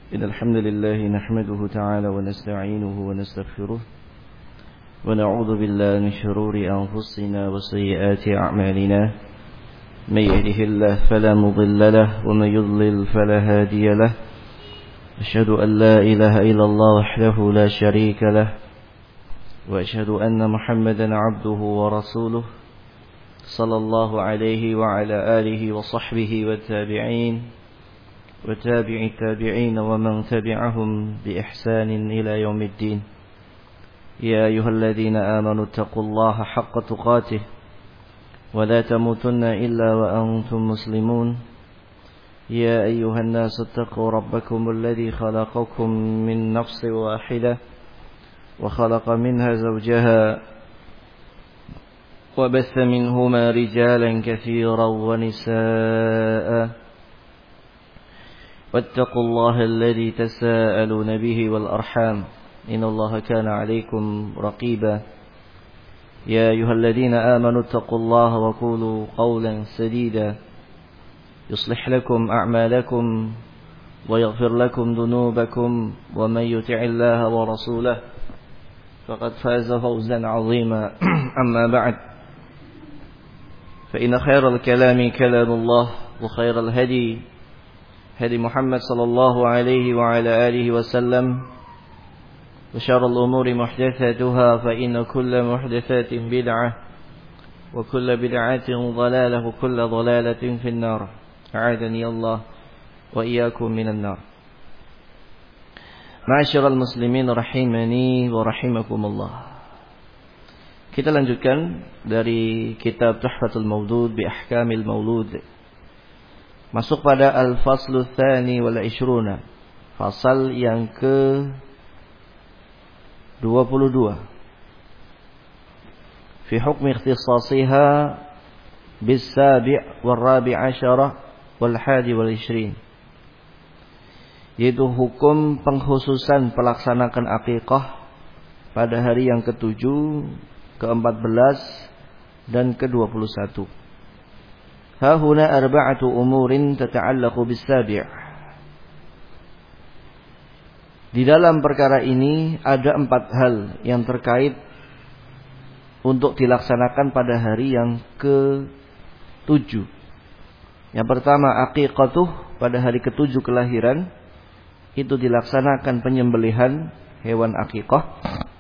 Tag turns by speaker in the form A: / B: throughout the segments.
A: إن الحمد لله نحمده تعالى ونستعينه ونستغفره ونعوذ بالله من شرور أنفسنا وسيئات أعمالنا من يهده الله فلا مضل له ومن يضلل فلا هادي له أشهد أن لا إله إلا الله وحده لا شريك له وأشهد أن محمدا عبده ورسوله صلى الله عليه وعلى آله وصحبه والتابعين وتابع التابعين ومن تبعهم بإحسان إلى يوم الدين يا أيها الذين آمنوا اتقوا الله حق تقاته ولا تموتن إلا وأنتم مسلمون يا أيها الناس اتقوا ربكم الذي خلقكم من نفس واحدة وخلق منها زوجها وبث منهما رجالا كثيرا ونساء واتقوا الله الذي تساءلون به والأرحام إن الله كان عليكم رقيبا يا أيها الذين آمنوا اتقوا الله وقولوا قولا سديدا يصلح لكم أعمالكم ويغفر لكم ذنوبكم ومن يطع الله ورسوله فقد فاز فوزا عظيما أما بعد فإن خير الكلام كلام الله وخير الهدي هدي محمد صلى الله عليه وعلى آله وسلم وشر الأمور محدثاتها فإن كل محدثات بدعة وكل بدعة ضلالة وكل ضلالة في النار أعاذني الله وإياكم من النار. Ma'asyiral muslimin rahimani wa rahimakumullah. Kita lanjutkan dari kitab Tuhfatul Mawlud bi Ahkamil Mawlud. Masuk pada Al-Faslu Tsani wal 20, fasal yang ke-22. Fi hukmi ikhtisasiha bis-sabi' wal-rabi' asyarah wal-hadi wal-20. Yaitu hukum pengkhususan pelaksanakan akikah pada hari yang ke-7, ke-14 dan ke-21. Ha huna arba'atu umurin tata'allaqu bis-sabi'. Di dalam perkara ini ada 4 hal yang terkait untuk dilaksanakan pada hari yang ke-7. Yang pertama aqiqatuh, pada hari ke-7 kelahiran itu dilaksanakan penyembelihan hewan aqiqah.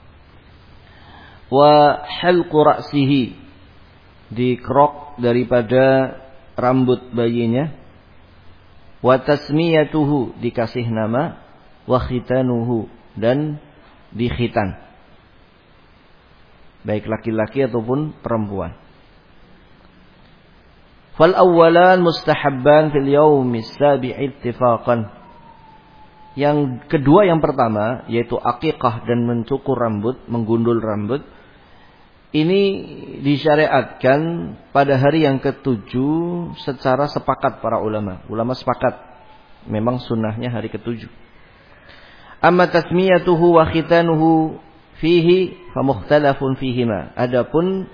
A: Wa halqu ra'sihi, dikerok daripada rambut bayinya. Wa tasmiyatuhu, dikasih nama. Wa khitanuhu, dan dikhitan, baik laki-laki ataupun perempuan. Fal awwalan mustahabban fil yaumis sabi'i ittifaqan. Yang kedua, yang pertama, yaitu akikah dan mencukur rambut, menggundul rambut, ini disyariatkan pada hari yang ke-7 secara sepakat para ulama. Ulama sepakat memang sunnahnya hari ke-7. Amma tasmiyatuhu wa khitanuhu fihi famukhtalafun fihima. Adapun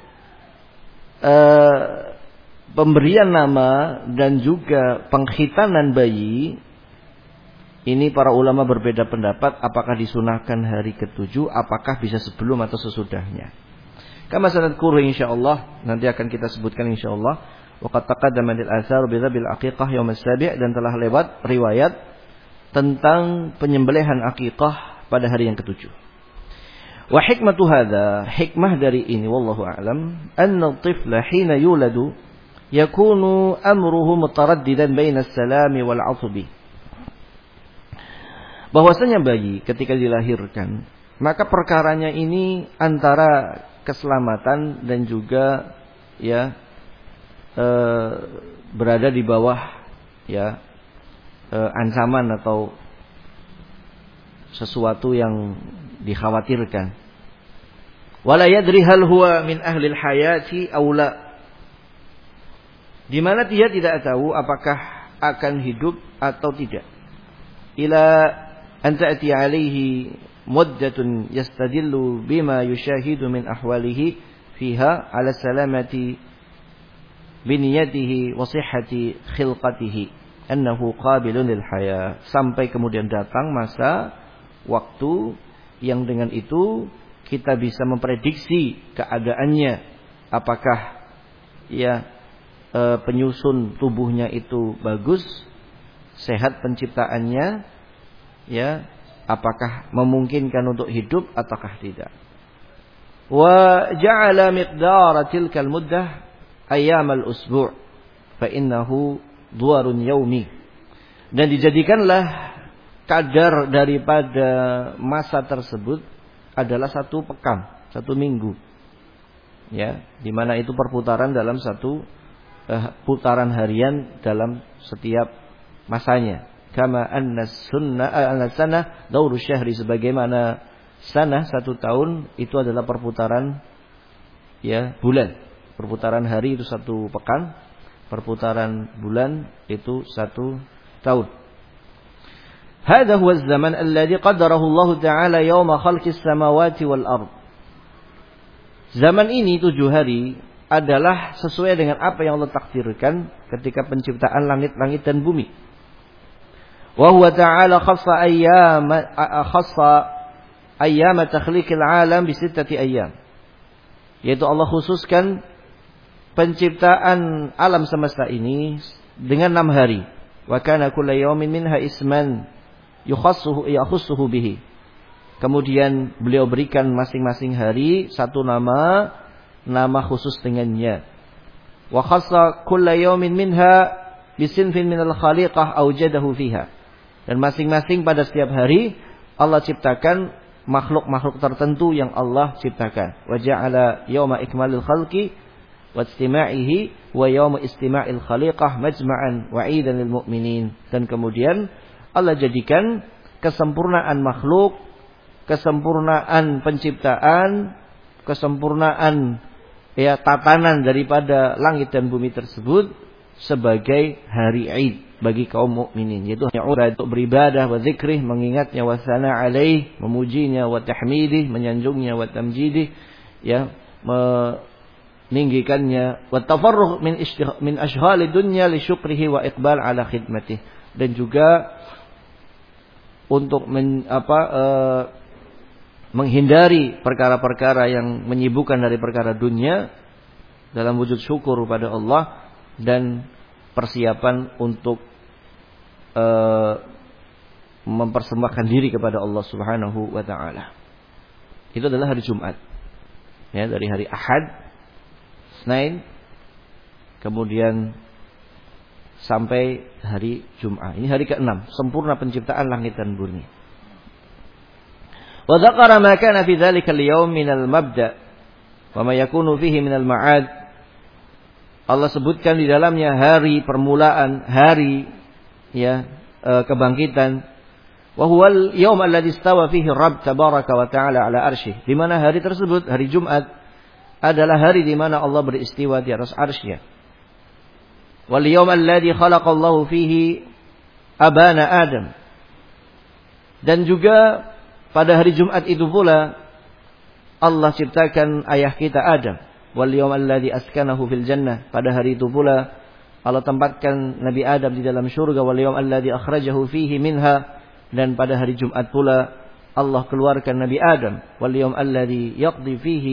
A: pemberian nama dan juga pengkhitanan bayi, ini para ulama berbeda pendapat apakah disunahkan hari ke-7, apakah bisa sebelum atau sesudahnya. Kama sanadkuru insyaallah, nanti akan kita sebutkan insyaallah. Wa qad taqaddama al-athar bi dhabil aqiqah yaum as-sabi', dan telah lewat riwayat tentang penyembelihan aqiqah pada hari yang ke-7. Wa hikmatu hadza, hikmah dari ini wallahu a'lam, anna at-tifla hina yuladu yakunu amruhu mutaraddidan baina as-salami wal 'athbi. Bahwasanya bayi ketika dilahirkan, maka perkaranya ini antara keselamatan dan juga berada di bawah ancaman atau sesuatu yang dikhawatirkan. Wala yadri hal huwa min ahli al-hayati aw la. Di mana dia tidak tahu apakah akan hidup atau tidak. Ila an ta'ti alaihi muddatun yastadillu bima yushahidu min ahwalihi fiha ala salamati biniyatihi wa sihhati khilqatihi. annahu qabilun lil haya, sampai kemudian datang masa waktu yang dengan itu kita bisa memprediksi keadaannya, apakah penyusun tubuhnya itu bagus, sehat penciptaannya, apakah memungkinkan untuk hidup ataukah tidak. Wa ja'ala miqdara tilkal muddah ayyamal usbu' fa innahu duwarun yaumi. Dan dijadikanlah kadar daripada masa tersebut adalah 1 pekan, 1 minggu. Di mana itu perputaran dalam satu putaran harian dalam setiap masanya. Kama anna sanah dauru syahri, sebagaimana sanah 1 tahun itu adalah perputaran bulan. Perputaran hari itu 1 pekan, perputaran bulan itu 1 tahun. Hadha huwa az-zaman alladhi qaddarahu Allah Ta'ala yawma khalqis samawati wal ard. Zaman ini 7 hari adalah sesuai dengan apa yang Allah takdirkan ketika penciptaan langit-langit dan bumi. Wa huwa ta'ala khassa ayyam takhliqil alam bi 6 ayyam. Yaitu Allah khususkan penciptaan alam semesta ini dengan 6 hari. Wa kana kullu yawmin minha isman yakhussuhu bihi. Kemudian beliau berikan masing-masing hari 1 nama khusus dengannya. Wa khassa kullu yawmin minha bisinfin minal khaliqah awjadahu fiha. Dan masing-masing pada setiap hari Allah ciptakan makhluk-makhluk tertentu yang Allah ciptakan. Wa ja'ala yawma ikmalil khalqi wa istima'ihi wa yawma istima'il khaliqah majma'an wa 'idan lil mu'minin. Dan kemudian Allah jadikan kesempurnaan makhluk, kesempurnaan penciptaan, kesempurnaan tatanan daripada langit dan bumi tersebut sebagai hari Id bagi kaum mukminin, yaitu untuk beribadah wa zikrih, mengingatnya, wa sana alaih, memujinya, wa tahmidih, menyanjungnya, wa tamjidih, meninggikannya, wa tafarruh min ashghali dunya li syukrihi wa iqbal ala khidmatih. Dan juga untuk menghindari perkara-perkara yang menyibukkan dari perkara dunia dalam wujud syukur kepada Allah dan persiapan untuk mempersembahkan diri kepada Allah Subhanahu wa taala. Itu adalah hari Jumat. Dari hari Ahad, Senin, kemudian sampai hari Jumat. Ini hari ke-6, sempurna penciptaan langit dan bumi. Wa dzakara ma kana fi dzalika al-yawm min al-mabda wa ma yakunu fihi min al-ma'ad. Allah sebutkan di dalamnya hari permulaan, hari kebangkitan. Wa huwal yaum alladzi istawa fihi Rabb tabaraka wa ta'ala ala arsyih. Di mana hari tersebut, hari Jumat, adalah hari di mana Allah beristiwa di atas arsy-Nya. Wal yaum alladzi khalaqallahu fihi abana Adam. Dan juga pada hari Jumat itu pula Allah ciptakan ayah kita Adam. Wal yaum alladzi askanahu fil jannah. Pada hari itu pula Allah tempatkan Nabi Adam di dalam syurga. Wal yaum alladzi akhrajahu fihi minha. Dan pada hari Jumat pula Allah keluarkan Nabi Adam. Wal yaum alladzi yaqdi fihi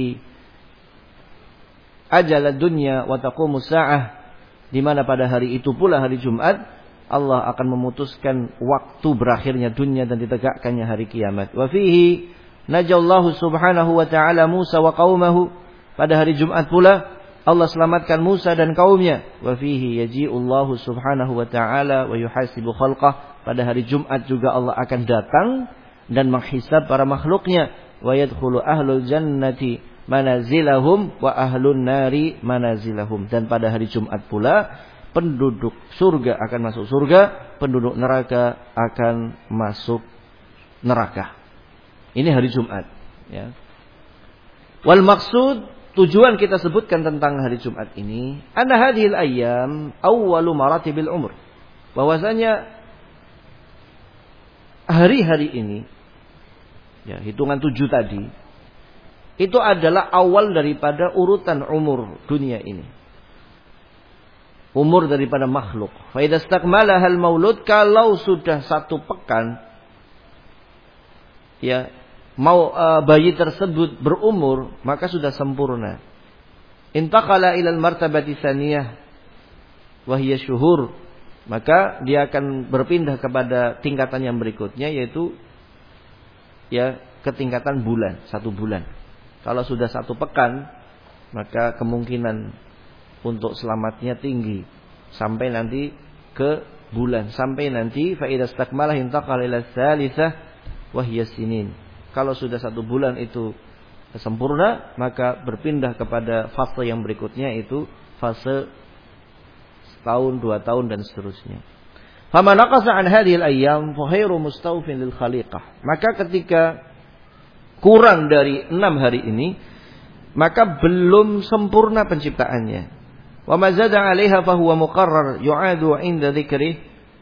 A: ajal ad-dunya wa taqumu as-sa'ah. Di mana pada hari itu pula, hari Jumat, Allah akan memutuskan waktu berakhirnya dunia dan ditegakkannya hari kiamat. Wa fihi najallahu subhanahu wa ta'ala Musa wa qaumahu. Pada hari Jumat pula Allah selamatkan Musa dan kaumnya. Wa fihi yaji'ullahu subhanahu wa ta'ala wa yuhasibu khalqah. Pada hari Jumat juga Allah akan datang dan menghisab para makhluknya. Wa yadkhulu ahlul jannati manazilahum wa ahlun nari manazilahum. Dan pada hari Jumat pula penduduk surga akan masuk surga, penduduk neraka akan masuk neraka. Ini hari Jumat. Wal maksud, tujuan kita sebutkan tentang hari Jumat ini, anna hadhil ayyam awwalu maratibil umur. Bahwasanya hari-hari ini, hitungan 7 tadi, itu adalah awal daripada urutan umur dunia ini. umur daripada makhluk. Fa idza istakmalahal maulud, kalau sudah 1 pekan ya bayi tersebut berumur, maka sudah sempurna. Intaqala ilal martabati tsaniyah wa hiya syuhur, maka dia akan berpindah kepada tingkatan yang berikutnya, yaitu ya ke tingkatan bulan, 1 bulan. Kalau sudah 1 pekan, maka kemungkinan untuk selamatnya tinggi sampai nanti ke bulan, sampai nanti fa idza istakmala intaqala ila tsalitsah wa hiya sinin. Kalau sudah 1 bulan itu sempurna, maka berpindah kepada fase yang berikutnya, itu fase setahun, 2 tahun dan seterusnya. Faman naqasa an hadhil ayyam fa khairu mustawfin lil khaliqah. Maka ketika kurang dari 6 hari ini, maka belum sempurna penciptaannya. Wa ma zada 'alaiha fa huwa muqarrar yu'adu 'inda dzikri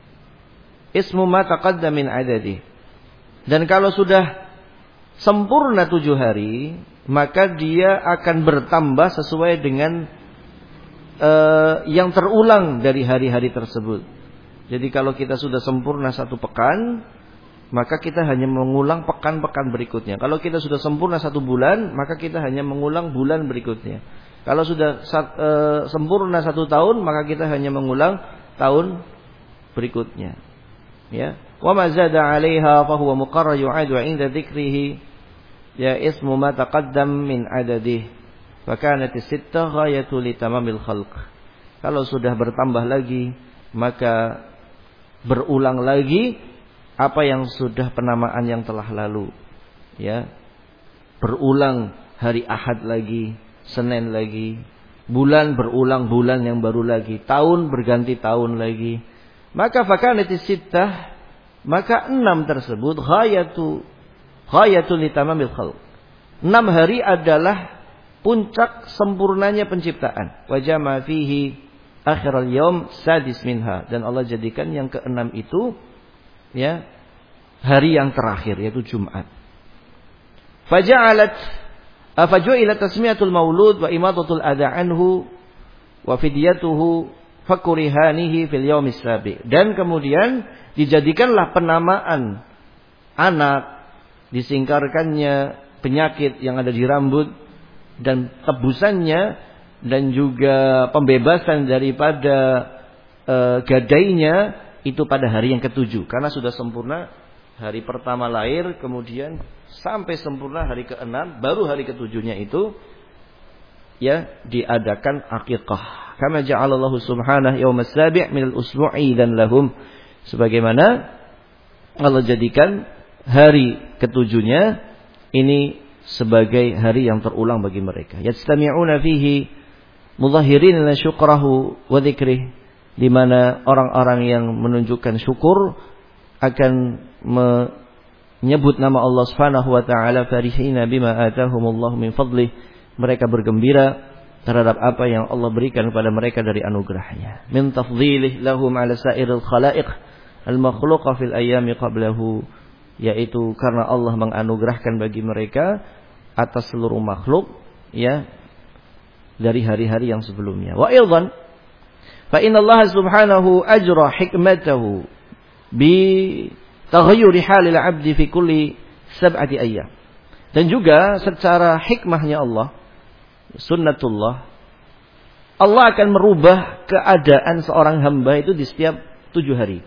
A: ismu ma taqaddama min 'adadi. Dan kalau sudah sempurna 7 hari, maka dia akan bertambah sesuai dengan yang terulang dari hari-hari tersebut. Jadi kalau kita sudah sempurna 1 pekan, maka kita hanya mengulang pekan-pekan berikutnya. Kalau kita sudah sempurna 1 bulan, maka kita hanya mengulang bulan berikutnya. Kalau sudah sempurna 1 tahun, maka kita hanya mengulang tahun berikutnya. Ya. Wa ma zada 'alaiha fa huwa muqarrar yu'adu 'inda dzikrihi ya ismu ma taqaddam min 'adadihi. Fa kanat as-sittah ghayatu li tamamil khalq. Kalau sudah bertambah lagi, maka berulang lagi apa yang sudah penamaan yang telah lalu. Ya. Berulang hari Ahad lagi, Senin lagi, bulan berulang bulan yang baru lagi, tahun berganti tahun lagi. Maka fakanatis sittah, maka 6 tersebut ghayatu li tamamil khalq. 6 hari adalah puncak sempurnanya penciptaan. Wa jama fihi akhiral yaum sadis minha, dan Allah jadikan yang ke-6 itu ya hari yang terakhir, yaitu Jumat. Faju'ilat tasmiyatul maulud wa imadatul adha anhu wa fidyatuhu fakurihanihi fil yaumis sabi. Dan kemudian dijadikanlah penamaan anak, disingkarkannya penyakit yang ada di rambut, dan tebusannya, dan juga pembebasan daripada gadainya itu pada hari yang ke-7, karena sudah sempurna hari pertama lahir, kemudian sampai sempurna hari ke-6, baru hari ke-7-nya itu ya diadakan akikah. Kama ja'alallahu subhanahu yaumas sabi' minal usbu'i dan lahum, sebagaimana Allah jadikan hari ke-7-nya ini sebagai hari yang terulang bagi mereka. Yastami'una fihi mudhahirin lana syukrahu wa dzikrih, di mana orang-orang yang menunjukkan syukur akan menyebut nama Allah Subhanahu wa taala, farihina bima atahumullahu min fadlih, mereka bergembira terhadap apa yang Allah berikan kepada mereka dari anugerahnya. Min tafdhilih lahum ala sa'iril khalaiq al-makhluqa fil ayyami qablahu, yaitu karena Allah menganugerahkan bagi mereka atas seluruh makhluk ya dari hari-hari yang sebelumnya. Wa aidan fa inna Allah subhanahu ajra hikmatahu bi taghayyuri halil 'abdi fi kulli 7 ayyam. Dan juga secara hikmahnya Allah, sunnatullah, Allah akan merubah keadaan seorang hamba itu di setiap 7 hari.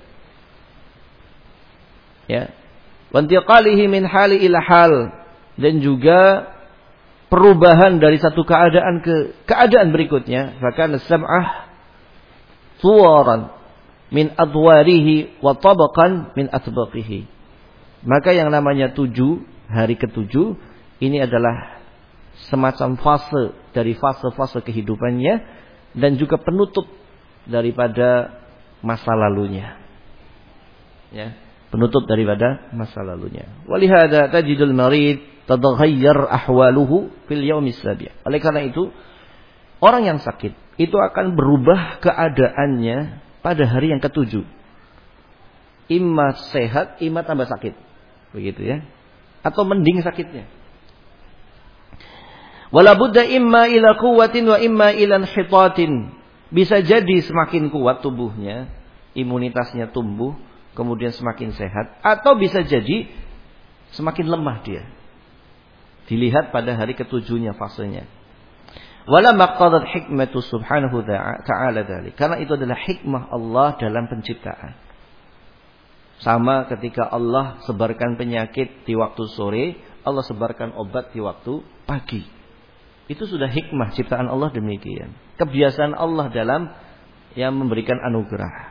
A: Ya. Wa intiqalihi min hali ila hal, dan juga perubahan dari satu keadaan ke keadaan berikutnya. Fakana sab'ah suwaran min adwarihi wa tabaqan min atbaqihi. Maka yang namanya 7, hari ke-7 ini adalah semacam fase dari fase-fase kehidupannya, dan juga penutup daripada masa lalunya. Ya, penutup daripada masa lalunya. Walihada tajidul marid tadaghayyar ahwaluhu fil yaumis sabi'. Oleh karena itu, orang yang sakit itu akan berubah keadaannya pada hari yang ke-7. Imma sehat, imma tambah sakit. Begitu ya. Atau mending sakitnya. Wala budda imma ila quwwatin wa imma ila inhitatin Bisa jadi semakin kuat tubuhnya, imunitasnya tumbuh, kemudian semakin sehat. Atau bisa jadi semakin lemah dia. Dilihat pada hari ketujuhnya fasenya. Wala maqtadat hikmatu subhanahu ta'ala dzalik. Karena itu adalah hikmah Allah dalam penciptaan. Sama ketika Allah sebarkan penyakit di waktu sore, Allah sebarkan obat di waktu pagi. Itu sudah hikmah ciptaan Allah demikian. Kebiasaan Allah dalam yang memberikan anugerah.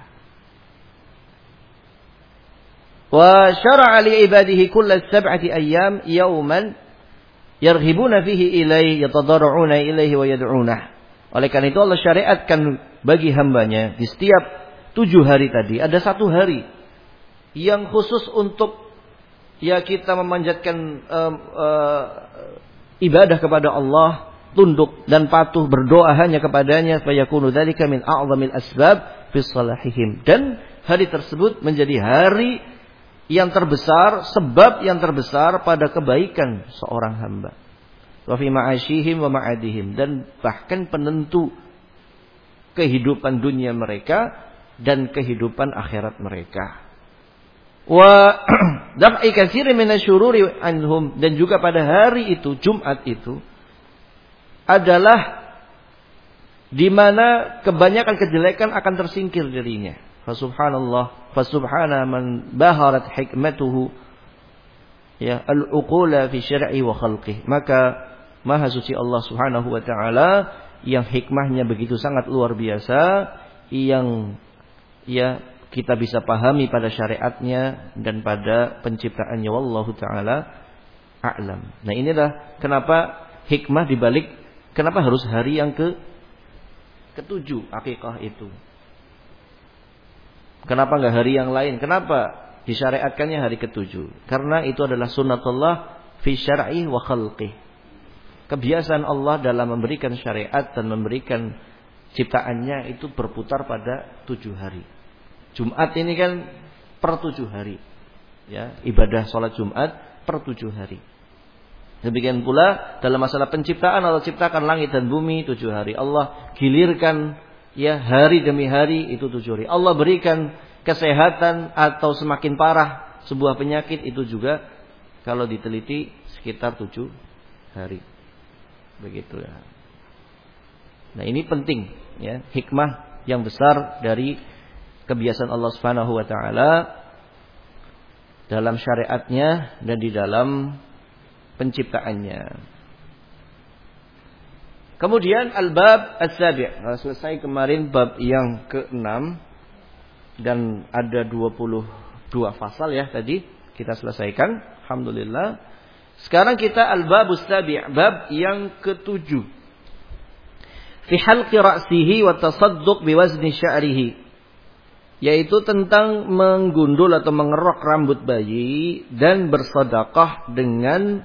A: Wa syara'a li ibadihi kulla sab'ati ayyam yawman yarhibuna fihi ilaihi yatadarra'una ilaihi wa yad'unah. Oleh karena itu Allah syariatkan bagi hambanya di setiap 7 hari tadi ada 1 hari yang khusus untuk ya kita memanjatkan ibadah kepada Allah, tunduk dan patuh berdoa hanya kepadanya, fayakunu dzalika min a'zamil asbab fi salahihim. Dan hari tersebut menjadi hari yang terbesar, sebab yang terbesar pada kebaikan seorang hamba. Wa fi ma'ashihim wa ma'adihim, dan bahkan penentu kehidupan dunia mereka dan kehidupan akhirat mereka. Wa daf'i katsirin minasyururi anhum, dan juga pada hari itu, Jumat itu adalah di mana kebanyakan kejelekan akan tersingkir darinya. Fasubhanallah, fasubhana man baharat hikmatuhu ya al-uqula fi syar'i wa khalqih. Maka maha suci Allah Subhanahu wa taala yang hikmahnya begitu sangat luar biasa, yang ya kita bisa pahami pada syariatnya dan pada penciptaannya. Wallahu taala a'lam. Nah, inilah kenapa hikmah dibalik kenapa harus hari yang ke-7 akikah itu. Kenapa enggak hari yang lain? Kenapa disyariatkannya hari ke-7? Karena itu adalah sunnatullah fi syar'i wa khalqih. Kebiasaan Allah dalam memberikan syariat dan memberikan ciptaannya itu berputar pada 7 hari. Jumat ini kan per 7 hari. Ya, ibadah sholat Jumat per 7 hari. Demikian pula dalam masalah penciptaan, Allah ciptakan langit dan bumi 7 hari. Allah gilirkan ya hari demi hari itu 7 hari. Allah berikan kesehatan atau semakin parah sebuah penyakit itu juga kalau diteliti sekitar 7 hari. Begitu ya. Nah, ini penting ya, hikmah yang besar dari kebiasaan Allah Subhanahu wa taala dalam syariatnya dan di dalam penciptaannya. Kemudian al-bab as-sabi'. Selesai kemarin bab yang ke-6 dan ada 22 fasal ya tadi kita selesaikan, alhamdulillah. Sekarang kita al-bab as-sabi', bab yang ke-7. Fi halqi ra'sihi wa tasadduq bi wazni sya'rihi. Yaitu tentang menggundul atau mengerok rambut bayi dan bersedekah dengan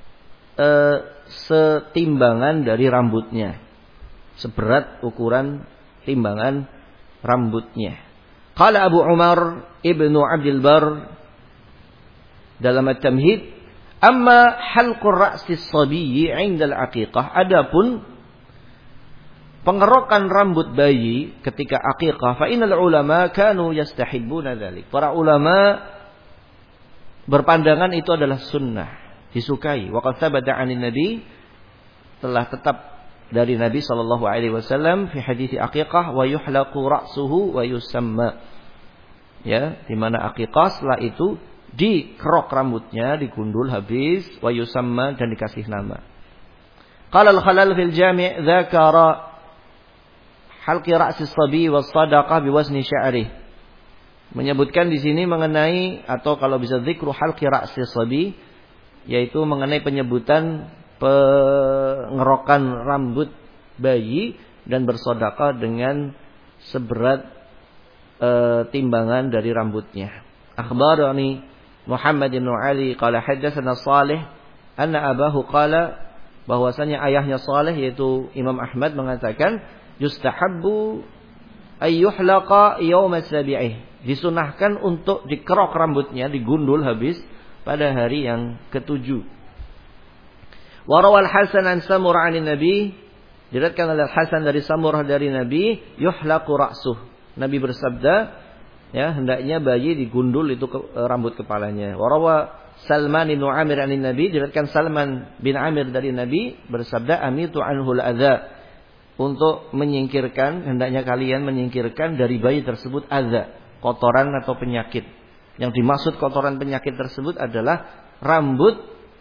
A: setimbangan dari rambutnya, seberat ukuran timbangan rambutnya. Qala Abu Umar Ibnu Abdul Bar dalam At-Tamhid, amma halqur ra'si as-sabiyyi 'inda al-'aqiqah, adapun pengerokan rambut bayi ketika aqiqah, fa innal ulama kanu yastahibbuna dzalik. Para ulama berpandangan itu adalah sunnah, disukai. Wa qad thabata 'anil nabi, telah tetap dari Nabi sallallahu alaihi wasallam fi hadits aqiqah, wa yuhlaqu ra'suhu wa yusamma. Ya, di mana aqiqah setelah itu dikerok rambutnya, digundul habis, wa yusamma, dan dikasih nama. Qala al-Khalal fil Jami' dzakara halqi ra'si as-sabi was sadaqah bi wazni sya'rih. Menyebutkan di sini mengenai, atau kalau bisa zikru halqi ra'si as-sabi, yaitu mengenai penyebutan pengerokan rambut bayi dan bersedekah dengan seberat timbangan dari rambutnya. Akhbarani Muhammad bin Ali qala haddatsana Shalih anna abahu qala, bahwasanya ayahnya Shalih yaitu Imam Ahmad mengatakan yustahabbu ayyuhlaqa yaum as-sabi'ih, disunahkan untuk dikerok rambutnya, digundul habis pada hari yang ke-7. Wa rawal Hasan an Samurah 'an Nabi Diriwayatkan oleh Hasan dari Samurah dari Nabi, yuhlaqu ra'suh. Nabi bersabda, ya, hendaknya bayi digundul itu rambut kepalanya. Warawa Salman bin Amir an Nabi, diriwayatkan Salman bin Amir dari Nabi bersabda, amitu anhul adza. Untuk menyingkirkan, hendaknya kalian menyingkirkan dari bayi tersebut adza, kotoran atau penyakit. Yang dimaksud kotoran penyakit tersebut adalah rambut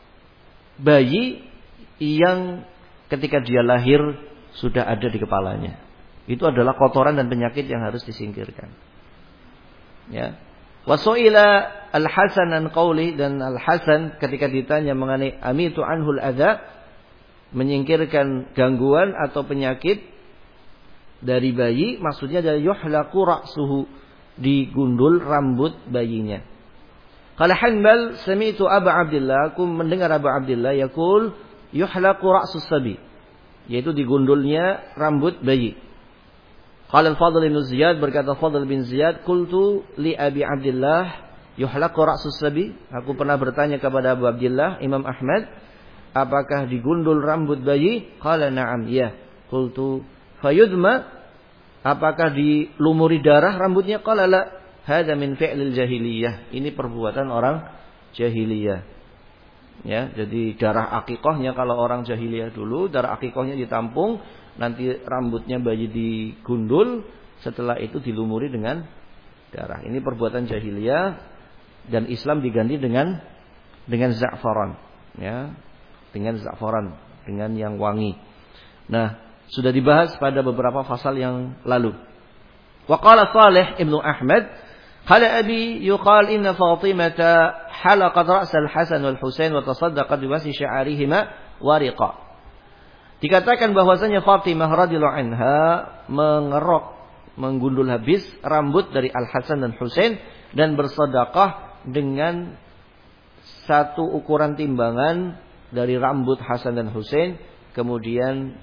A: bayi yang ketika dia lahir sudah ada di kepalanya. Itu adalah kotoran dan penyakit yang harus disingkirkan. Ya. Wasu'ila Al-Hasan an qauli, dan Al-Hasan ketika ditanya mengenai amitu anhul adza, menyingkirkan gangguan atau penyakit dari bayi, maksudnya adalah yuhlaqu ra'suhu, digundul rambut bayinya. Qala Hanbal sami'tu Abu Abdillah, aku mendengar Abu Abdillah yaqul yuhlaqu ra'sus sabi, yaitu digundulnya rambut bayi. Qala Al-Fadl bin Ziyad, berkata Fadl bin Ziyad, qultu li Abi Abdillah yuhlaqu ra'sus sabi, aku pernah bertanya kepada Abu Abdillah Imam Ahmad, apakah digundul rambut bayi? Qala na'am, ya. Qultu fayudma, apakah dilumuri darah rambutnya? Qala la, hadza min fi'lil jahiliyah, ini perbuatan orang jahiliyah. Ya, jadi darah akikahnya, kalau orang jahiliyah dulu darah akikahnya ditampung, nanti rambutnya bayi digundul, setelah itu dilumuri dengan darah. Ini perbuatan jahiliyah, dan Islam diganti dengan za'faran, ya, dengan za'faran, dengan yang wangi. Nah, sudah dibahas pada beberapa fasal yang lalu. Wa qala Salih ibnu Ahmad, qala abi yuqal inna Fatimata halaqat ra's al-Hasan wal Husain wa tasaddaqat bi wasi sya'arihima wariqa. Dikatakan bahwasanya Fatimah radhiyallahu anha mengerok, menggundul habis rambut dari Al-Hasan dan Husain dan bersedekah dengan satu ukuran timbangan dari rambut Hasan dan Husain, kemudian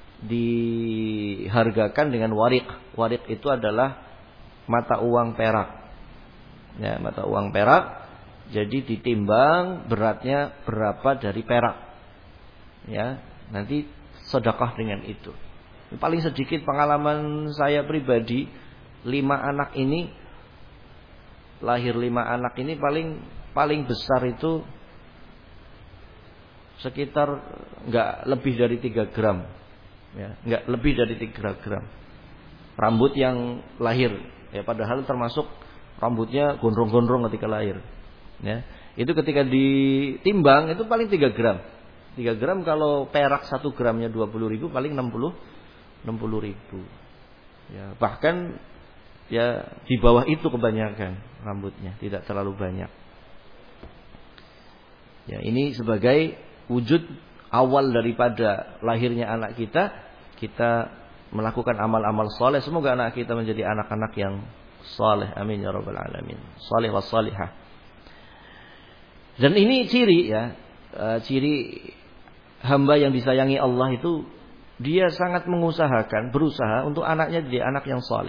A: dihargakan dengan warik. Warik itu adalah mata uang perak. Ya, mata uang perak. Jadi ditimbang beratnya berapa dari perak. Ya, nanti sedekah dengan itu. Paling sedikit pengalaman saya pribadi, 5 anak ini, lahir 5 anak ini paling besar itu sekitar nggak lebih dari 3 gram, ya, nggak lebih dari 3 gram rambut yang lahir, ya, padahal termasuk rambutnya gondrong-gondrong ketika lahir, ya. Itu ketika ditimbang itu paling 3 gram. 3 gram kalau perak 1 gramnya 20.000, paling 60.000. Ya, bahkan ya di bawah itu kebanyakan rambutnya, tidak terlalu banyak. Ya, ini sebagai wujud awal daripada lahirnya anak kita, kita melakukan amal-amal soleh. Semoga anak kita menjadi anak-anak yang soleh. Amin ya rabbal alamin. Soleh was solihah. Dan ini ciri, ya, ciri hamba yang disayangi Allah itu, dia sangat mengusahakan, berusaha untuk anaknya jadi anak yang soleh.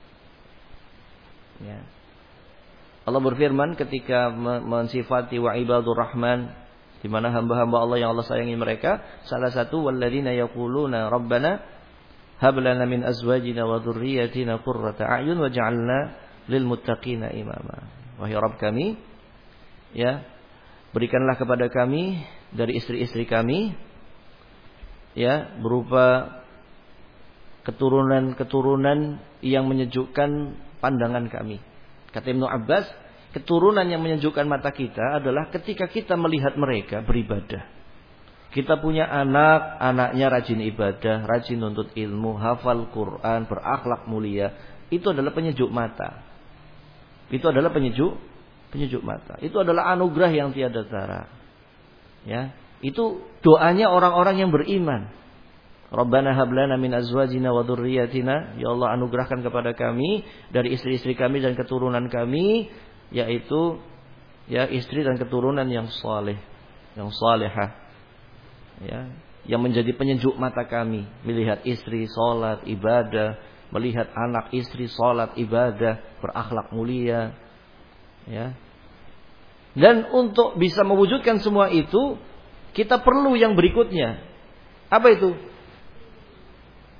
A: Ya. Allah berfirman ketika mensifati wa ibadur rahman, di mana hamba-hamba Allah yang Allah sayangi mereka, salah satu walladzina yaquluna rabbana hab lana min azwajina wa dzurriyyatina qurrata a'yun waj'alna lil muttaqina imama. Wahai Rabb kami, ya, berikanlah kepada kami dari istri-istri kami, ya, berupa keturunan-keturunan yang menyejukkan pandangan kami. Kata Ibnu Abbas, keturunan yang menyejukkan mata kita adalah ketika kita melihat mereka beribadah. Kita punya anak, anaknya rajin ibadah, rajin nuntut ilmu, hafal Quran, berakhlak mulia. Itu adalah penyejuk mata. Itu adalah penyejuk mata. Itu adalah anugerah yang tiada tara. Ya, itu doanya orang-orang yang beriman. Rabbana hab lana min azwajina wa dzurriyyatina, ya Allah anugerahkan kepada kami dari istri-istri kami dan keturunan kami, yaitu ya istri dan keturunan yang saleh, yang salihah. Ya, yang menjadi penyejuk mata kami, melihat istri salat ibadah, melihat anak istri salat ibadah, berakhlak mulia. Ya. Dan untuk bisa mewujudkan semua itu, kita perlu yang berikutnya. Apa itu?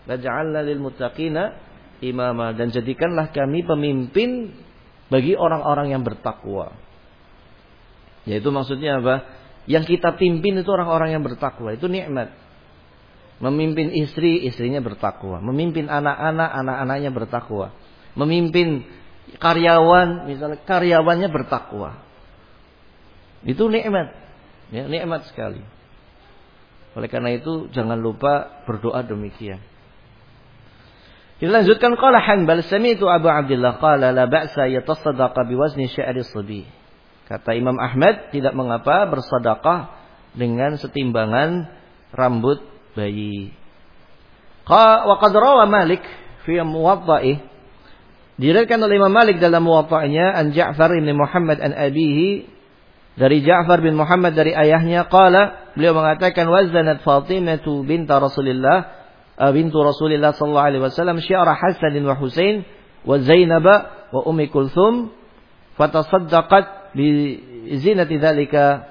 A: Waj'alna lil muttaqina imama, dan jadikanlah kami pemimpin bagi orang-orang yang bertakwa. Yaitu maksudnya apa? Yang kita pimpin itu orang-orang yang bertakwa, itu nikmat. Memimpin istri, istrinya bertakwa. Memimpin anak-anak, anak-anaknya bertakwa. Memimpin karyawan, misalnya karyawannya bertakwa. Itu nikmat. Ya, nikmat sekali. Oleh karena itu jangan lupa berdoa demikian. Dilanjutkan, qala Hanbal sami'tu Abu Abdullah qala la ba'sa yatasaddaqa biwazni sya'ri as-sabi. Kata Imam Ahmad, tidak mengapa bersedekah dengan setimbangan rambut bayi. Wa qad rawa Malik fi Muwatta'ih, diriwayatkan oleh Imam Malik dalam Muwatta'nya, an Ja'far bin Muhammad an abihi, dari Ja'far bin Muhammad dari ayahnya, qala, beliau mengatakan, wazanat Fatimatu bintu Rasulillah sallallahu alaihi wasallam syi'ra Hasan wa Husain wa Zainab wa Ummi Kulthum fatasaddaqat bi zinati dzalika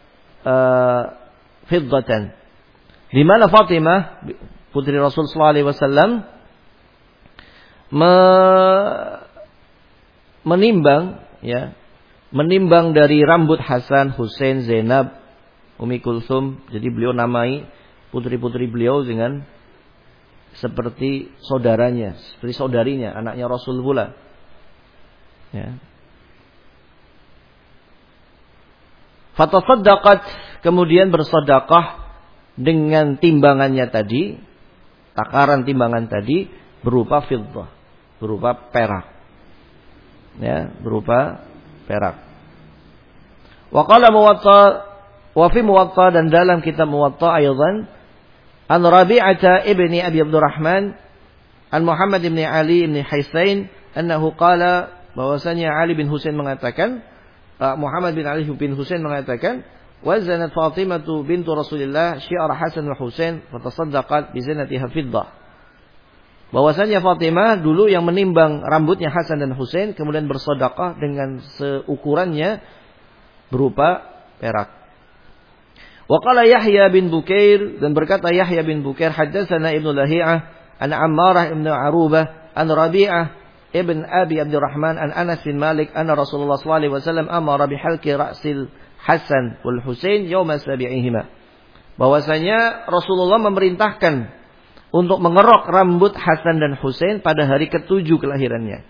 A: fiddatan. Di mana Fatimah putri Rasul sallallahu alaihi wasallam menimbang dari rambut Hasan, Husain, Zainab, Ummi Kulthum. Jadi beliau namai putri-putri beliau dengan seperti saudaranya, seperti saudarinya, anaknya Rasul pula. Ya. Fatasaddaqat, kemudian bersedekah dengan timbangannya tadi, takaran timbangan tadi berupa fiddah, berupa perak. Ya, berupa perak. Wa qala Muwatta, wa fi Muwatta, dan dalam kitab Muwatta aydan, an Rabi'ata ibni Abi Abdurrahman an Muhammad ibn Ali ibn Husain annahu qala, bahwasanya Ali bin Husain mengatakan, Muhammad bin Ali bin Husain mengatakan, wazanat Fatimatu bintu Rasulillah syi'ar Hasan wa Husain fatasaddaqat bi zinatiha fiddah. Bahwasanya Fatimah dulu yang menimbang rambutnya Hasan dan Husain, kemudian bersedekah dengan seukurannya berupa perak. Wa qala Yahya bin Bukair, dan berkata Yahya bin Bukair, haddatsana Ibnu Lahi'ah an Ammarah ibn Arubah an Rabi'ah ibn Abi Abdurrahman an Anas bin Malik anna Rasulullah sallallahu alaihi wasallam amara bihalqi ra'sil Hasan wal Husain yauma sabi'ihima. Bahwasanya Rasulullah memerintahkan untuk mengerok rambut Hasan dan Husain pada hari ke-7 kelahirannya.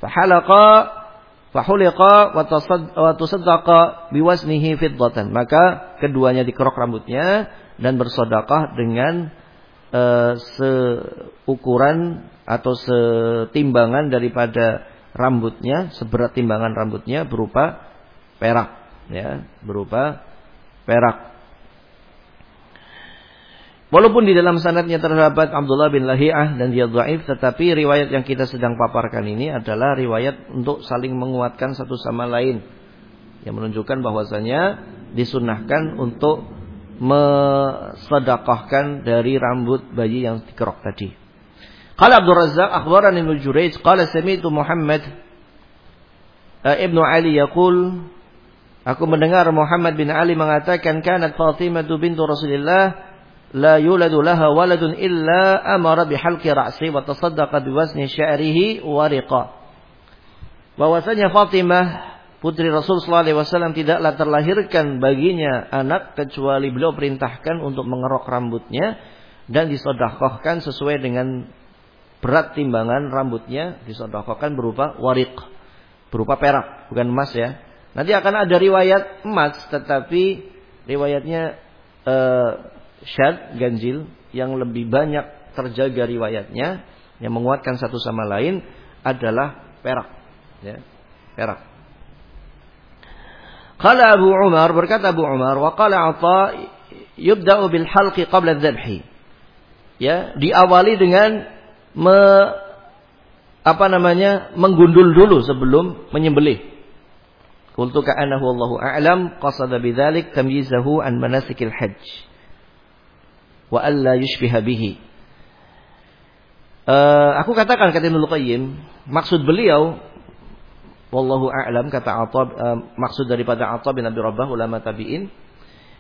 A: Fahuliqa wa tasaddaqa biwaznihi fiddatan. Maka keduanya dikerok rambutnya dan bersedekah dengan seukuran atau setimbangan daripada rambutnya, seberat timbangan rambutnya berupa perak, ya, berupa perak. Walaupun di dalam sanadnya terdapat Abdullah bin Lahi'ah dan dia dhaif, tetapi riwayat yang kita sedang paparkan ini adalah riwayat untuk saling menguatkan satu sama lain, yang menunjukkan bahwasanya disunnahkan untuk mesedekahkan dari rambut bayi yang dikerok tadi. Qala Abdul Razzaq akhbarani Ibnu Jurayj qala sami'tu Muhammad Ibnu Ali yaqul, aku mendengar Muhammad bin Ali mengatakan, kanat Fatimah bintu Rasulillah la yuladu laha waladun illa amara bihalqi ra'si wa tasaddaqa biwazni sya'rihi wariqa. Bahwasanya Fatimah putri Rasul sallallahu alaihi wasallam tidaklah terlahirkan baginya anak kecuali beliau perintahkan untuk mengerok rambutnya dan disedekahkan sesuai dengan berat timbangan rambutnya, disedekahkan berupa wariq, berupa perak, bukan emas ya. Nanti akan ada riwayat emas, tetapi riwayatnya syad, ganjil, yang lebih banyak terjaga riwayatnya, yang menguatkan satu sama lain adalah perak, ya, perak. Qala Abu Umar, berkata Abu Umar, wa qala Atha yubda'u bil halqi qabla dzabhi. Ya, diawali dengan menggundul dulu sebelum menyembelih. Qultu ka'annahu wallahu a'lam qasada bidzalik tamyizahu an manasikil hajj wa alla yushbiha bihi. Aku katakan, kata Ibnu Qayyim, maksud beliau wallahu a'lam, kata Atha, maksud daripada Atha bin Abi Rabah ulama tabi'in,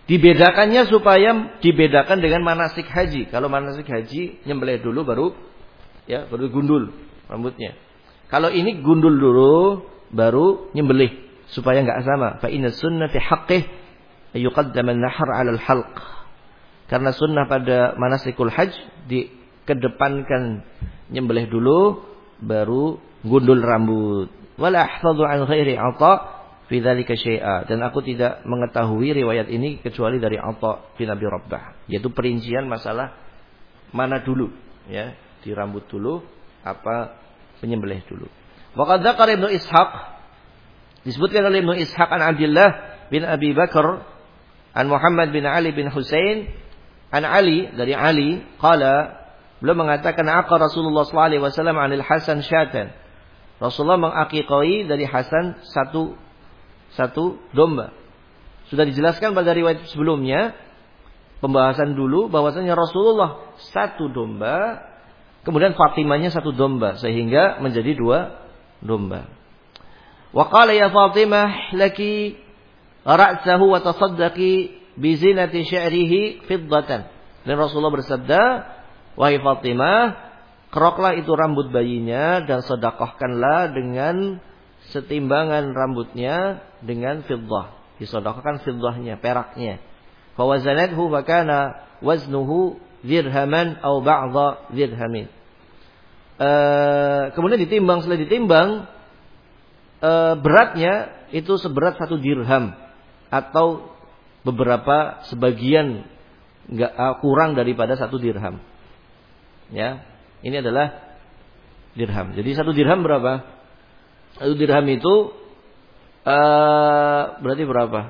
A: Dibedakannya supaya dibedakan dengan manasik haji. Kalau manasik haji nyembelih dulu baru gundul rambutnya. Kalau ini gundul dulu baru nyembelih supaya enggak sama. Fa inna sunnah fi haqqih yuqaddam an-nahr 'ala al-halq. Karena sunnah pada manasikul hajj dikedepankan nyembelih dulu baru gundul rambut. Wala ahfadhu an ghairi 'ata fi dzalika syai'a, dan aku tidak mengetahui riwayat ini kecuali dari Atha bin Abi Rabbah, yaitu perincian masalah mana dulu ya, di rambut dulu apa penyembelih dulu. Wa qad dzakara Ibnu Ishaq, disebutkan oleh Ibnu Ishaq an Abdullah bin Abi Bakar an Muhammad bin Ali bin Husain an Ali, dari Ali qala, beliau mengatakan aqa Rasulullah sallallahu alaihi wasallam 'anil Hasan syatan, Rasulullah mengaqiqai dari Hasan satu domba. Sudah dijelaskan pada riwayat sebelumnya, pembahasan dulu bahwasanya Rasulullah satu domba, kemudian Fatimahnya satu domba, sehingga menjadi 2 domba. Wa qala ya Fatimah laki ra'sahu wa tasaddaqi bi zinati sya'rihi fiddatan. Dan Rasulullah bersabda, wahai Fatimah, keroklah itu rambut bayinya dan sedekahkanlah dengan setimbangan rambutnya dengan fiddah. Disedekahkan fiddahnya, peraknya. Fa wazanathu fa kana waznuhu dirhaman aw ba'dha dirhamin. Kemudian ditimbang, setelah ditimbang beratnya itu seberat 1 dirham atau beberapa sebagian kurang daripada 1 dirham. Ya, ini adalah dirham. Jadi 1 dirham berapa? 1 dirham itu berarti berapa?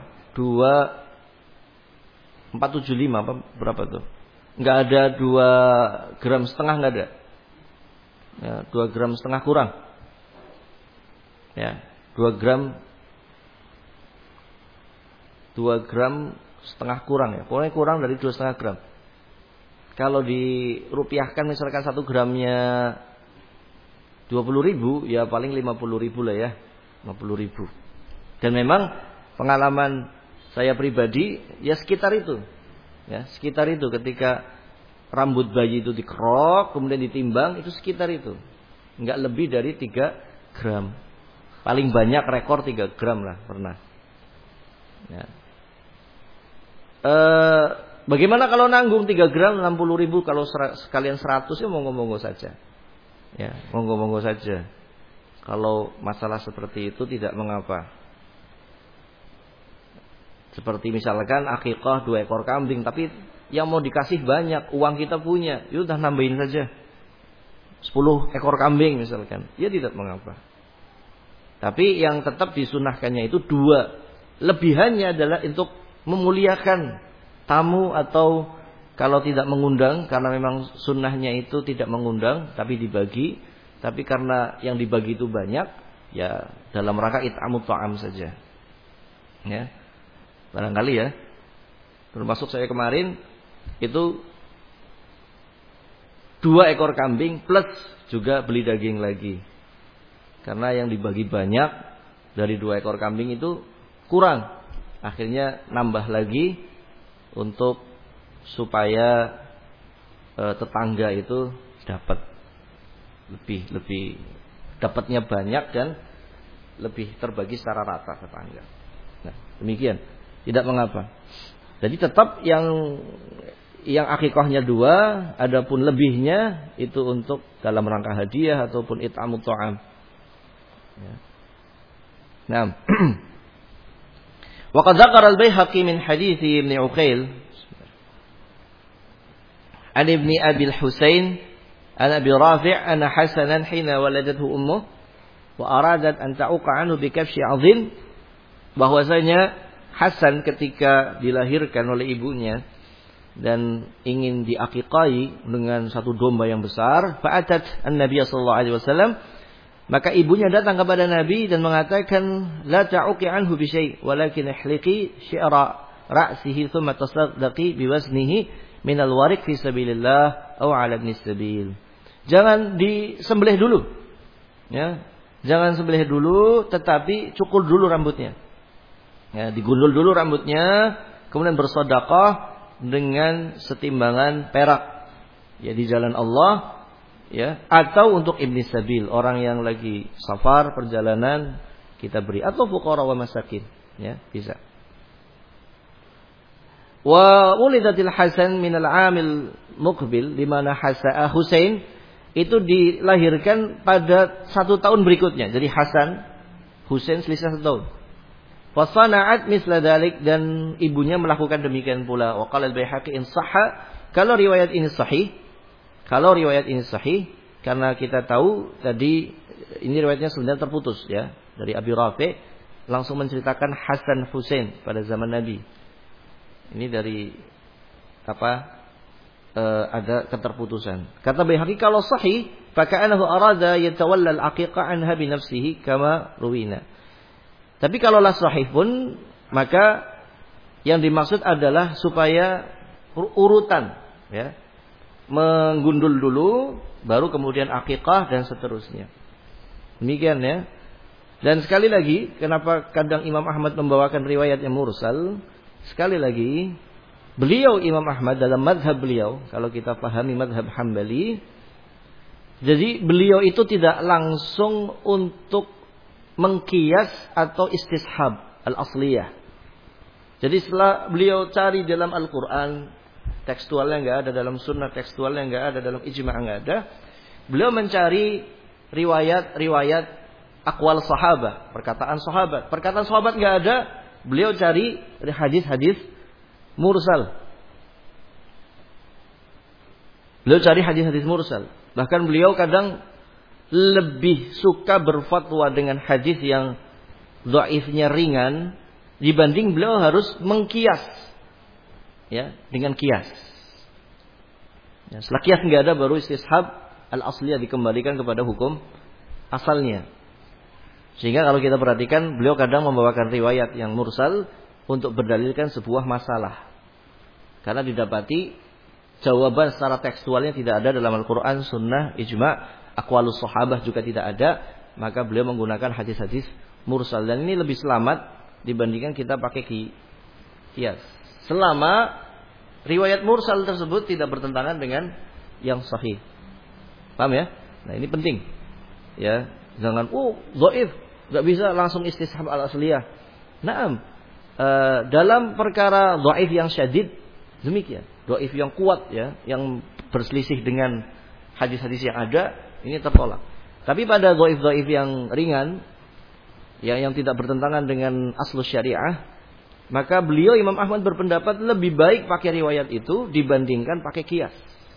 A: 2,475 apa berapa tuh? Enggak ada 2,5 gram, enggak ada. Ya, 2,5 gram kurang. Ya, 2,5 gram kurang ya. Pokoknya kurang dari 2,5 gram. Kalau dirupiahkan misalkan 1 gramnya 20.000, ya paling 50.000 lah ya, 50.000. Dan memang pengalaman saya pribadi ya sekitar itu, ketika rambut bayi itu dikerok kemudian ditimbang itu sekitar itu, nggak lebih dari 3 gram, paling banyak rekor 3 gram lah pernah. Ya. Bagaimana kalau nanggung 3 gram 60.000, kalau sekalian 100 ya monggo-monggo saja. Ya, monggo-monggo saja. Kalau masalah seperti itu tidak mengapa. Seperti misalkan akikah 2 ekor kambing, tapi yang mau dikasih banyak, uang kita punya, ya udah nambahin saja 10 ekor kambing misalkan, ya tidak mengapa. Tapi yang tetap disunahkannya itu 2. Lebihannya adalah untuk memuliakan tamu, atau kalau tidak mengundang, karena memang sunnahnya itu tidak mengundang tapi dibagi. Tapi karena yang dibagi itu banyak, ya dalam rangka it'amut ta'am saja. Ya. Barangkali ya. Termasuk saya kemarin itu 2 ekor kambing plus juga beli daging lagi. Karena yang dibagi banyak dari 2 ekor kambing itu kurang. Akhirnya nambah lagi untuk supaya tetangga itu dapat lebih dapatnya banyak dan lebih terbagi secara rata tetangga. Nah, demikian, tidak mengapa. Jadi tetap yang akikahnya 2, adapun lebihnya itu untuk dalam rangka hadiah ataupun it'amut ta'am. Ya. Nah, wa qad dzakara al-Baihaqi min hadits Ibnu Uqail an Ibni Abi al-Husain an Abi Rafi' anna Hasanan hina waladathu ummuh wa aradat an ta'uqa anhu bi kafshi 'azim, bahwasanya Hasan ketika dilahirkan oleh ibunya dan ingin diaqiqai dengan 1 domba yang besar, fa'atat an-nabiy sallallahu alaihi wasallam, maka ibunya datang kepada Nabi dan mengatakan, la ta'uqi anhu bi syai' walakin ihliqi syi'ra ra'sihi thumma tasaddaqi bi waznihi min al-warik fi sabilillah aw 'ala ibnis sabil. Jangan disembelih dulu. Ya, jangan sembelih dulu, tetapi cukur dulu rambutnya. Ya, digundul dulu rambutnya, kemudian bersedekah dengan setimbangan perak, ya di jalan Allah, ya, atau untuk ibni sabil, orang yang lagi safar perjalanan kita beri, atau fuqara wa masakin, ya bisa. Wa ulidatil Hasan minal amil muqbil, di mana Husain itu dilahirkan pada 1 tahun berikutnya. Jadi Husain selisih 1 tahun. Fasana'at misla dzalik, dan ibunya melakukan demikian pula. Wa qala al-Baihaqi in sahha, kalau riwayat ini sahih, karena kita tahu tadi ini riwayatnya sebenarnya terputus, ya, dari Abi Rafi langsung menceritakan Hasan Husain pada zaman Nabi. Ini dari ada keterputusan. Kata Baihaqi kalau sahih, faka'annahu arada yatawalla al-aqiqah anha bi nafsihi kama ruwina. Tapi kalau la sahih pun, maka yang dimaksud adalah supaya urutan, ya. Menggundul dulu, baru kemudian akikah dan seterusnya. Demikian, ya. Dan sekali lagi, kenapa kadang Imam Ahmad membawakan riwayat yang mursal? Sekali lagi, beliau Imam Ahmad dalam mazhab beliau, kalau kita pahami mazhab Hambali, jadi beliau itu tidak langsung untuk mengkias atau istishab al-asliyah. Jadi setelah beliau cari dalam Al-Quran, tekstualnya nggak ada, dalam sunnah tekstualnya nggak ada, dalam ijma' nggak ada, beliau mencari riwayat aqwal sahabat, perkataan sahabat nggak ada, beliau cari hadis-hadis mursal. Bahkan beliau kadang lebih suka berfatwa dengan hadis yang dhaifnya ringan dibanding beliau harus mengkias, ya, dengan kias. Ya, setelah kias nggak ada, baru istishab al-asliyah dikembalikan kepada hukum asalnya. Sehingga kalau kita perhatikan, beliau kadang membawakan riwayat yang mursal untuk berdalilkan sebuah masalah, karena didapati jawaban secara tekstualnya tidak ada dalam Al-Quran, Sunnah, Ijma', aqwalus sahabah juga tidak ada, maka beliau menggunakan hadis-hadis mursal. Dan ini lebih selamat dibandingkan kita pakai kias, selama riwayat mursal tersebut tidak bertentangan dengan yang sahih. Paham, ya? Nah, ini penting, ya. Jangan dhaif, enggak bisa langsung istishab al-asliyah. Naam. Dalam perkara dhaif yang syadid demikian, dhaif yang kuat, ya, yang berselisih dengan hadis-hadis yang ada, ini tertolak. Tapi pada dhaif-dhaif yang ringan, ya, yang tidak bertentangan dengan aslus syariah, maka beliau Imam Ahmad berpendapat lebih baik pakai riwayat itu dibandingkan pakai kias.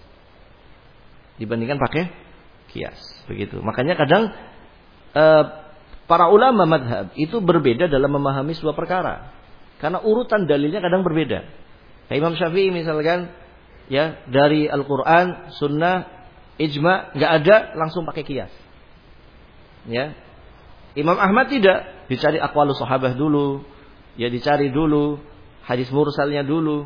A: Begitu. Makanya kadang para ulama madhab itu berbeda dalam memahami sebuah perkara, karena urutan dalilnya kadang berbeda. Kayak Imam Syafi'i misalkan, ya, dari Al-Quran, Sunnah, Ijma' nggak ada, langsung pakai kias. Ya. Imam Ahmad tidak, dicari aqwalus sahabah dulu, ya, dicari dulu hadis mursalnya dulu,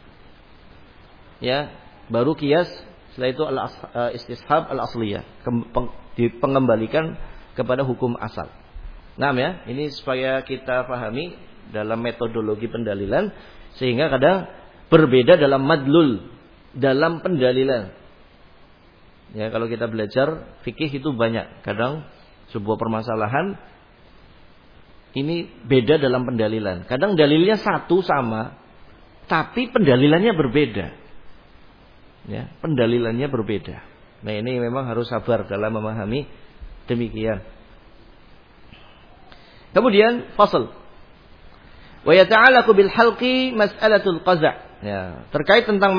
A: ya, baru kias. Setelah itu istishab al-asliyah, dipengembalikan kepada hukum asal. Nah, ya, ini supaya kita pahami dalam metodologi pendalilan, sehingga kadang berbeda dalam madlul, dalam pendalilan. Ya, kalau kita belajar fikih itu banyak, kadang sebuah permasalahan ini beda dalam pendalilan. Kadang dalilnya satu sama, tapi pendalilannya berbeda. Ya, pendalilannya berbeda. Nah, ini memang harus sabar dalam memahami demikian. Kemudian fasal. Wa yata'allaqu bil halqi mas'alatul qaza'. Ya, terkait tentang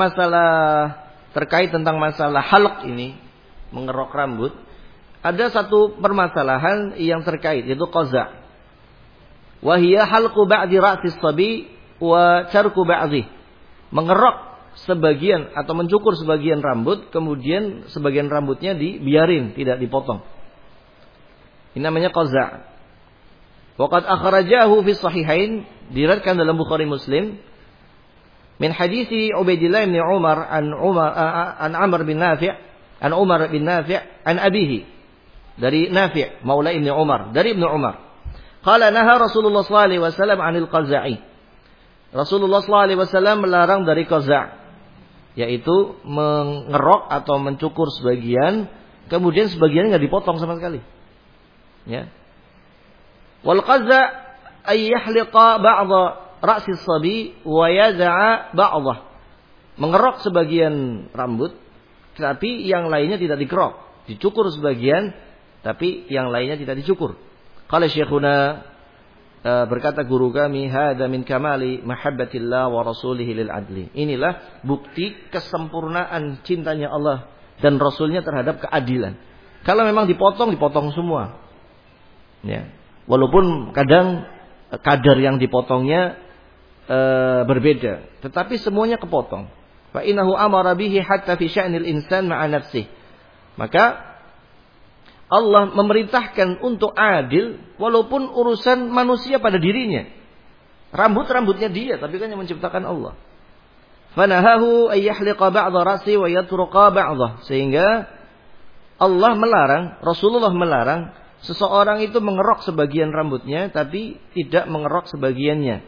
A: masalah halq ini, mengerok rambut, ada satu permasalahan yang terkait, yaitu qaza'. Wa hiya halqu ba'di ra'sis sabi wa tarku ba'dhi. Mengerok sebagian atau mencukur sebagian rambut, kemudian sebagian rambutnya dibiarin, tidak dipotong. Ini namanya qaza'. Waqad akhrajahu fi sahihain, diriwayatkan dalam Bukhari Muslim, min hadisi Ubaidillah bin Umar an Amr bin Nafi', an Umar bin Nafi' an abihi, dari Nafi' maula Ibnu Umar, dari Ibnu Umar. Qala naha Rasulullah sallallahu alaihi wasallam 'anil qaza'i. Rasulullah SAW melarang dari qaza', yaitu mengerok atau mencukur sebagian, kemudian sebagian nggak dipotong sama sekali. Ya. Wal qaza' ay yahliqa ba'dha ra'si as-sabi wa yad'a ba'dha. Mengerok sebagian rambut, tapi yang lainnya tidak dikerok. Dicukur sebagian, tapi yang lainnya tidak dicukur. Qala syekhuna, berkata guru kami, hadza min kamali mahabbatillah wa rasulihi lil adli. Inilah bukti kesempurnaan cintanya Allah dan Rasulnya terhadap keadilan. Kalau memang dipotong semua. Ya. Walaupun kadang kadar yang dipotongnya berbeda, tetapi semuanya kepotong. Fa innahu amara bihi hatta fi sya'nil insan ma'a nafsihi. Maka Allah memerintahkan untuk adil walaupun urusan manusia pada dirinya. Rambutnya dia, tapi kan yang menciptakan Allah. Fanahahu ay yahliqa ba'dha ra'si wa yatruqa ba'dha. Sehingga Allah melarang, Rasulullah melarang seseorang itu mengerok sebagian rambutnya tapi tidak mengerok sebagiannya.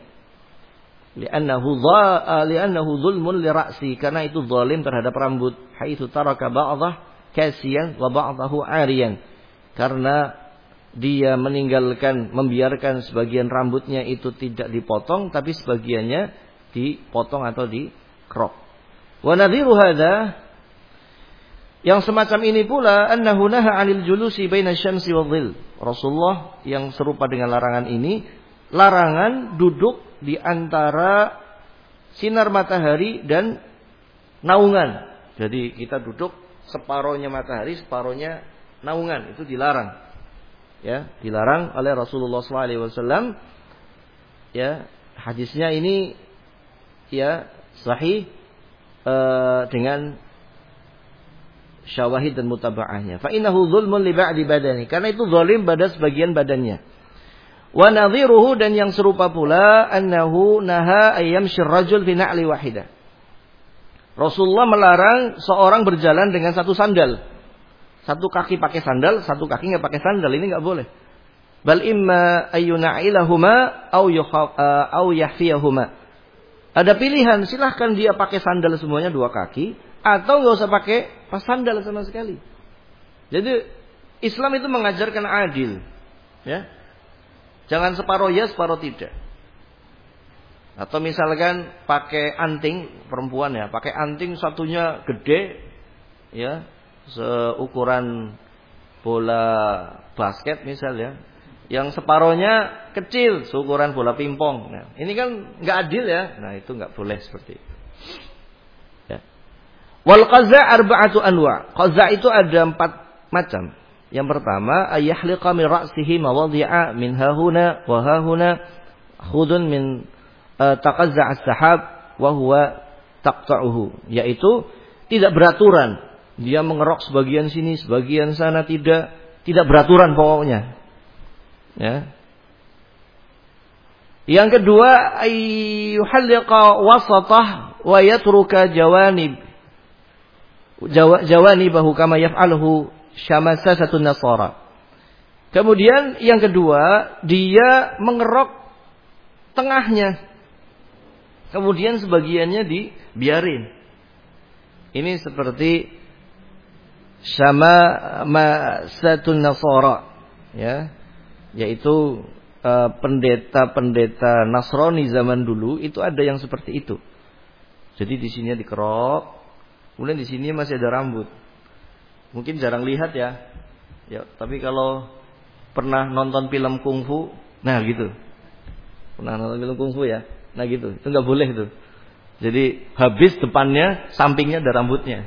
A: Li'annahu zulmun li ra'si, karena itu zalim terhadap rambut. Haitsu taraka ba'dha kasiyan wa ba'dahu 'ariyan. Karena dia membiarkan sebagian rambutnya itu tidak dipotong, tapi sebagiannya dipotong atau dikrop. Wa nadhiru hadza, yang semacam ini pula, annahu naha 'anil julusi baina syamsi wadh-dhil. Rasulullah yang serupa dengan larangan ini, larangan duduk di antara sinar matahari dan naungan. Jadi kita duduk separohnya matahari, separohnya naungan, itu dilarang. Ya, dilarang oleh Rasulullah SAW. Ya, hadisnya ini ya sahih dengan syawahid dan mutaba'ahnya. Fa innahu zulmun li ba'di badani, karena itu zalim pada sebagian badannya. Wa nadhiruhu, dan yang serupa pula, annahu naha ayyamshir rajul fi na'li wahidah. Rasulullah melarang seorang berjalan dengan satu sandal. Satu kaki pakai sandal, satu kaki nggak pakai sandal, ini nggak boleh. Bal imma ayyuna'ilahuma au yahfiyahuma. Ada pilihan, silahkan dia pakai sandal semuanya dua kaki, atau nggak usah pakai sandal sama sekali. Jadi Islam itu mengajarkan adil, ya. Jangan separuh ya, separuh tidak. Atau misalkan pakai anting, perempuan ya, pakai anting satunya gede, ya, seukuran bola basket misal ya, yang separohnya kecil seukuran bola pingpong. Nah, ini kan nggak adil ya. Nah, itu nggak boleh seperti itu. Ya. Wal qaza' arba'atu anwa'. Qaza' itu ada 4 macam. Yang pertama, ayyahliqa min ra'sihi mawadhi'a min hahuna wa hahuna khudun min taqazza' as-sahab wa huwa taqta'uhu, yaitu tidak beraturan. Dia mengerok sebagian sini, sebagian sana, tidak beraturan pokoknya. Ya. Yang kedua, ayyuhalliqa wasatah wa yatruka jawanibahu kama yaf'aluhu syamasasatun nasara. Kemudian yang kedua, dia mengerok tengahnya. Kemudian sebagiannya dibiarin. Ini seperti syamasatun nasara, ya, yaitu pendeta-pendeta Nasrani zaman dulu itu ada yang seperti itu. Jadi di sini dikerok, kemudian di sini masih ada rambut. Mungkin jarang lihat ya. Ya, tapi kalau pernah nonton film kungfu, nah gitu. Pernah nonton film kungfu ya? Nah gitu. Itu enggak boleh itu. Jadi habis depannya, sampingnya ada rambutnya.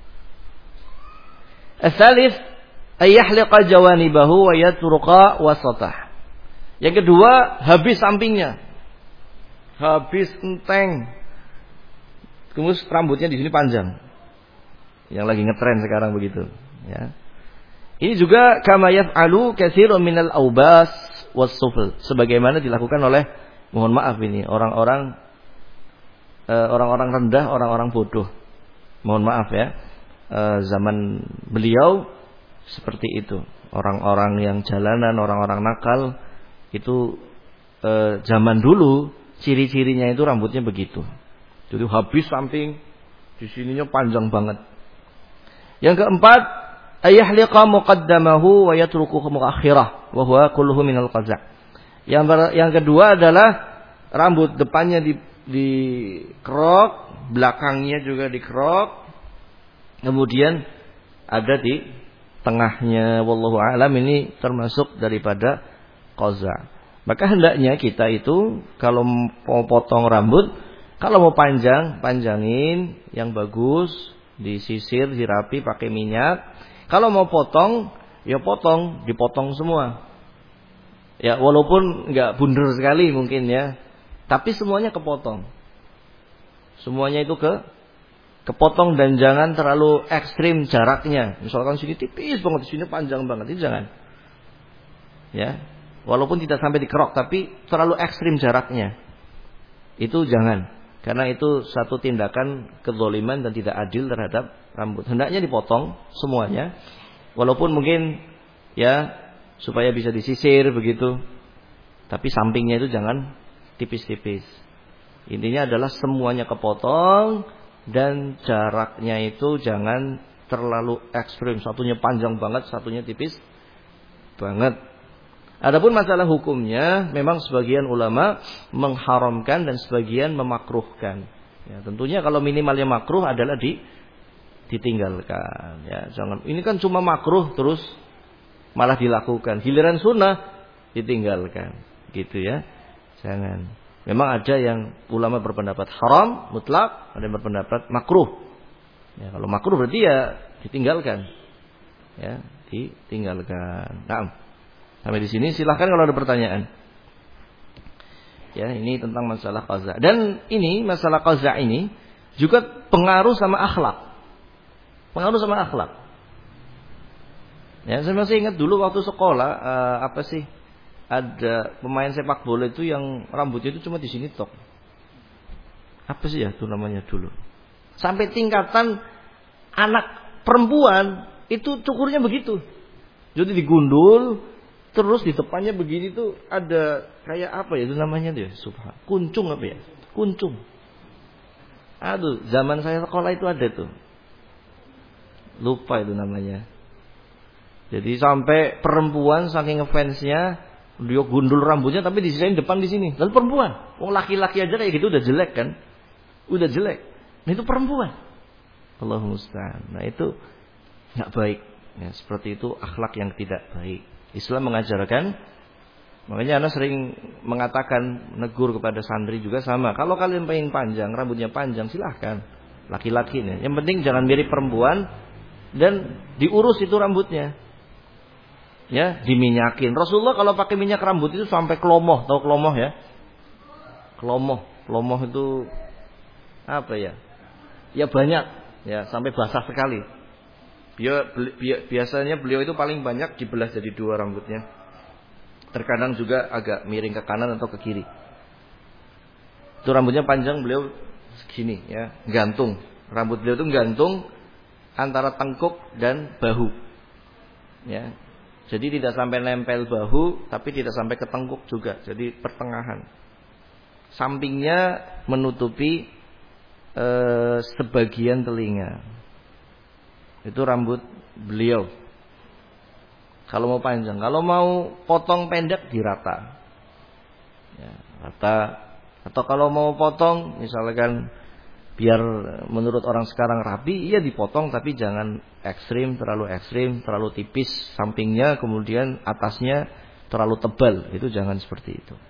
A: As-salif ayyahliqa jawanibahu wa yatruqa wasatah. Yang kedua, habis sampingnya. Habis enteng. Kemudian rambutnya di sini panjang. Yang lagi ngetren sekarang begitu, ya. Ini juga kama yaf'alu katsirun minal aubas was-sufl, sebagaimana dilakukan oleh, mohon maaf ini, orang-orang rendah, orang-orang bodoh. Mohon maaf ya. Zaman beliau seperti itu. Orang-orang yang jalanan, orang-orang nakal itu zaman dulu
B: ciri-cirinya itu rambutnya begitu. Jadi habis samping, di sininya panjang banget. Yang keempat, ayahliqa muqaddamahu wa yatrukuhu muakhirah wa huwa kulluhu minal qaza'. Yang kedua adalah rambut depannya dikerok, belakangnya juga dikerok, kemudian ada di tengahnya. Wallahu a'lam, ini termasuk daripada qaza'. Maka hendaknya kita itu kalau mau potong rambut, kalau mau panjangin yang bagus, disisir, dirapi pakai minyak. Kalau mau potong, ya dipotong semua. Ya walaupun nggak bundar sekali mungkin ya, tapi semuanya kepotong. Semuanya itu kepotong dan jangan terlalu ekstrim jaraknya. Misalkan sini tipis banget, sini panjang banget, itu jangan. Ya, walaupun tidak sampai dikerok, tapi terlalu ekstrim jaraknya, itu jangan. Karena itu satu tindakan kezaliman dan tidak adil terhadap rambut. Hendaknya dipotong semuanya. Walaupun mungkin ya supaya bisa disisir begitu. Tapi sampingnya itu jangan tipis-tipis. Intinya adalah semuanya kepotong dan jaraknya itu jangan terlalu ekstrim. Satunya panjang banget, satunya tipis banget. Adapun masalah hukumnya, memang sebagian ulama mengharamkan dan sebagian memakruhkan. Ya, tentunya kalau minimalnya makruh adalah ditinggalkan. Ya, jangan. Ini kan cuma makruh terus malah dilakukan. Giliran sunnah ditinggalkan, gitu ya. Jangan. Memang ada yang ulama berpendapat haram mutlak, ada yang berpendapat makruh. Ya, kalau makruh berarti ya ditinggalkan. Ya, ditinggalkan. Nah. Sampai di sini silahkan kalau ada pertanyaan. Ya, ini tentang masalah qaza. Dan ini masalah qaza ini juga pengaruh sama akhlak. Pengaruh sama akhlak. Ya, saya masih ingat dulu waktu sekolah ada pemain sepak bola itu yang rambutnya itu cuma di sini tok. Apa sih ya itu namanya dulu? Sampai tingkatan anak perempuan itu cukurnya begitu. Jadi digundul. Terus di depannya begini tuh ada kayak apa ya itu namanya tuh ya, kuncung apa ya? Kuncung. Aduh, zaman saya sekolah itu ada tuh. Lupa itu namanya. Jadi sampai perempuan saking ngefansnya dia gundul rambutnya tapi disisain depan di sini. Lalu perempuan, laki-laki aja kayak gitu udah jelek kan? Udah jelek. Nah itu perempuan. Allahumma musta'an. Nah itu enggak baik. Ya, seperti itu akhlak yang tidak baik. Islam mengajarkan, makanya anak sering mengatakan, negur kepada santri juga sama. Kalau kalian pengen panjang, rambutnya panjang, silahkan. Laki-laki nih. Yang penting jangan mirip perempuan dan diurus itu rambutnya. Ya, diminyakin. Rasulullah kalau pakai minyak rambut itu sampai kelomoh, tahu kelomoh ya? Kelomoh itu apa ya? Ya banyak, ya sampai basah sekali. Biasanya beliau itu paling banyak dibelah jadi dua rambutnya. Terkadang juga agak miring ke kanan atau ke kiri. Itu rambutnya panjang beliau segini ya, gantung. Rambut beliau itu gantung antara tengkuk dan bahu. Ya. Jadi tidak sampai nempel bahu, tapi tidak sampai ke tengkuk juga. Jadi pertengahan. Sampingnya menutupi sebagian telinga. Itu rambut beliau. Kalau mau panjang, kalau mau potong pendek dirata. Ya, rata. Atau kalau mau potong, misalkan biar menurut orang sekarang rapi, iya dipotong tapi jangan ekstrim, terlalu tipis sampingnya, kemudian atasnya terlalu tebal. Itu jangan seperti itu.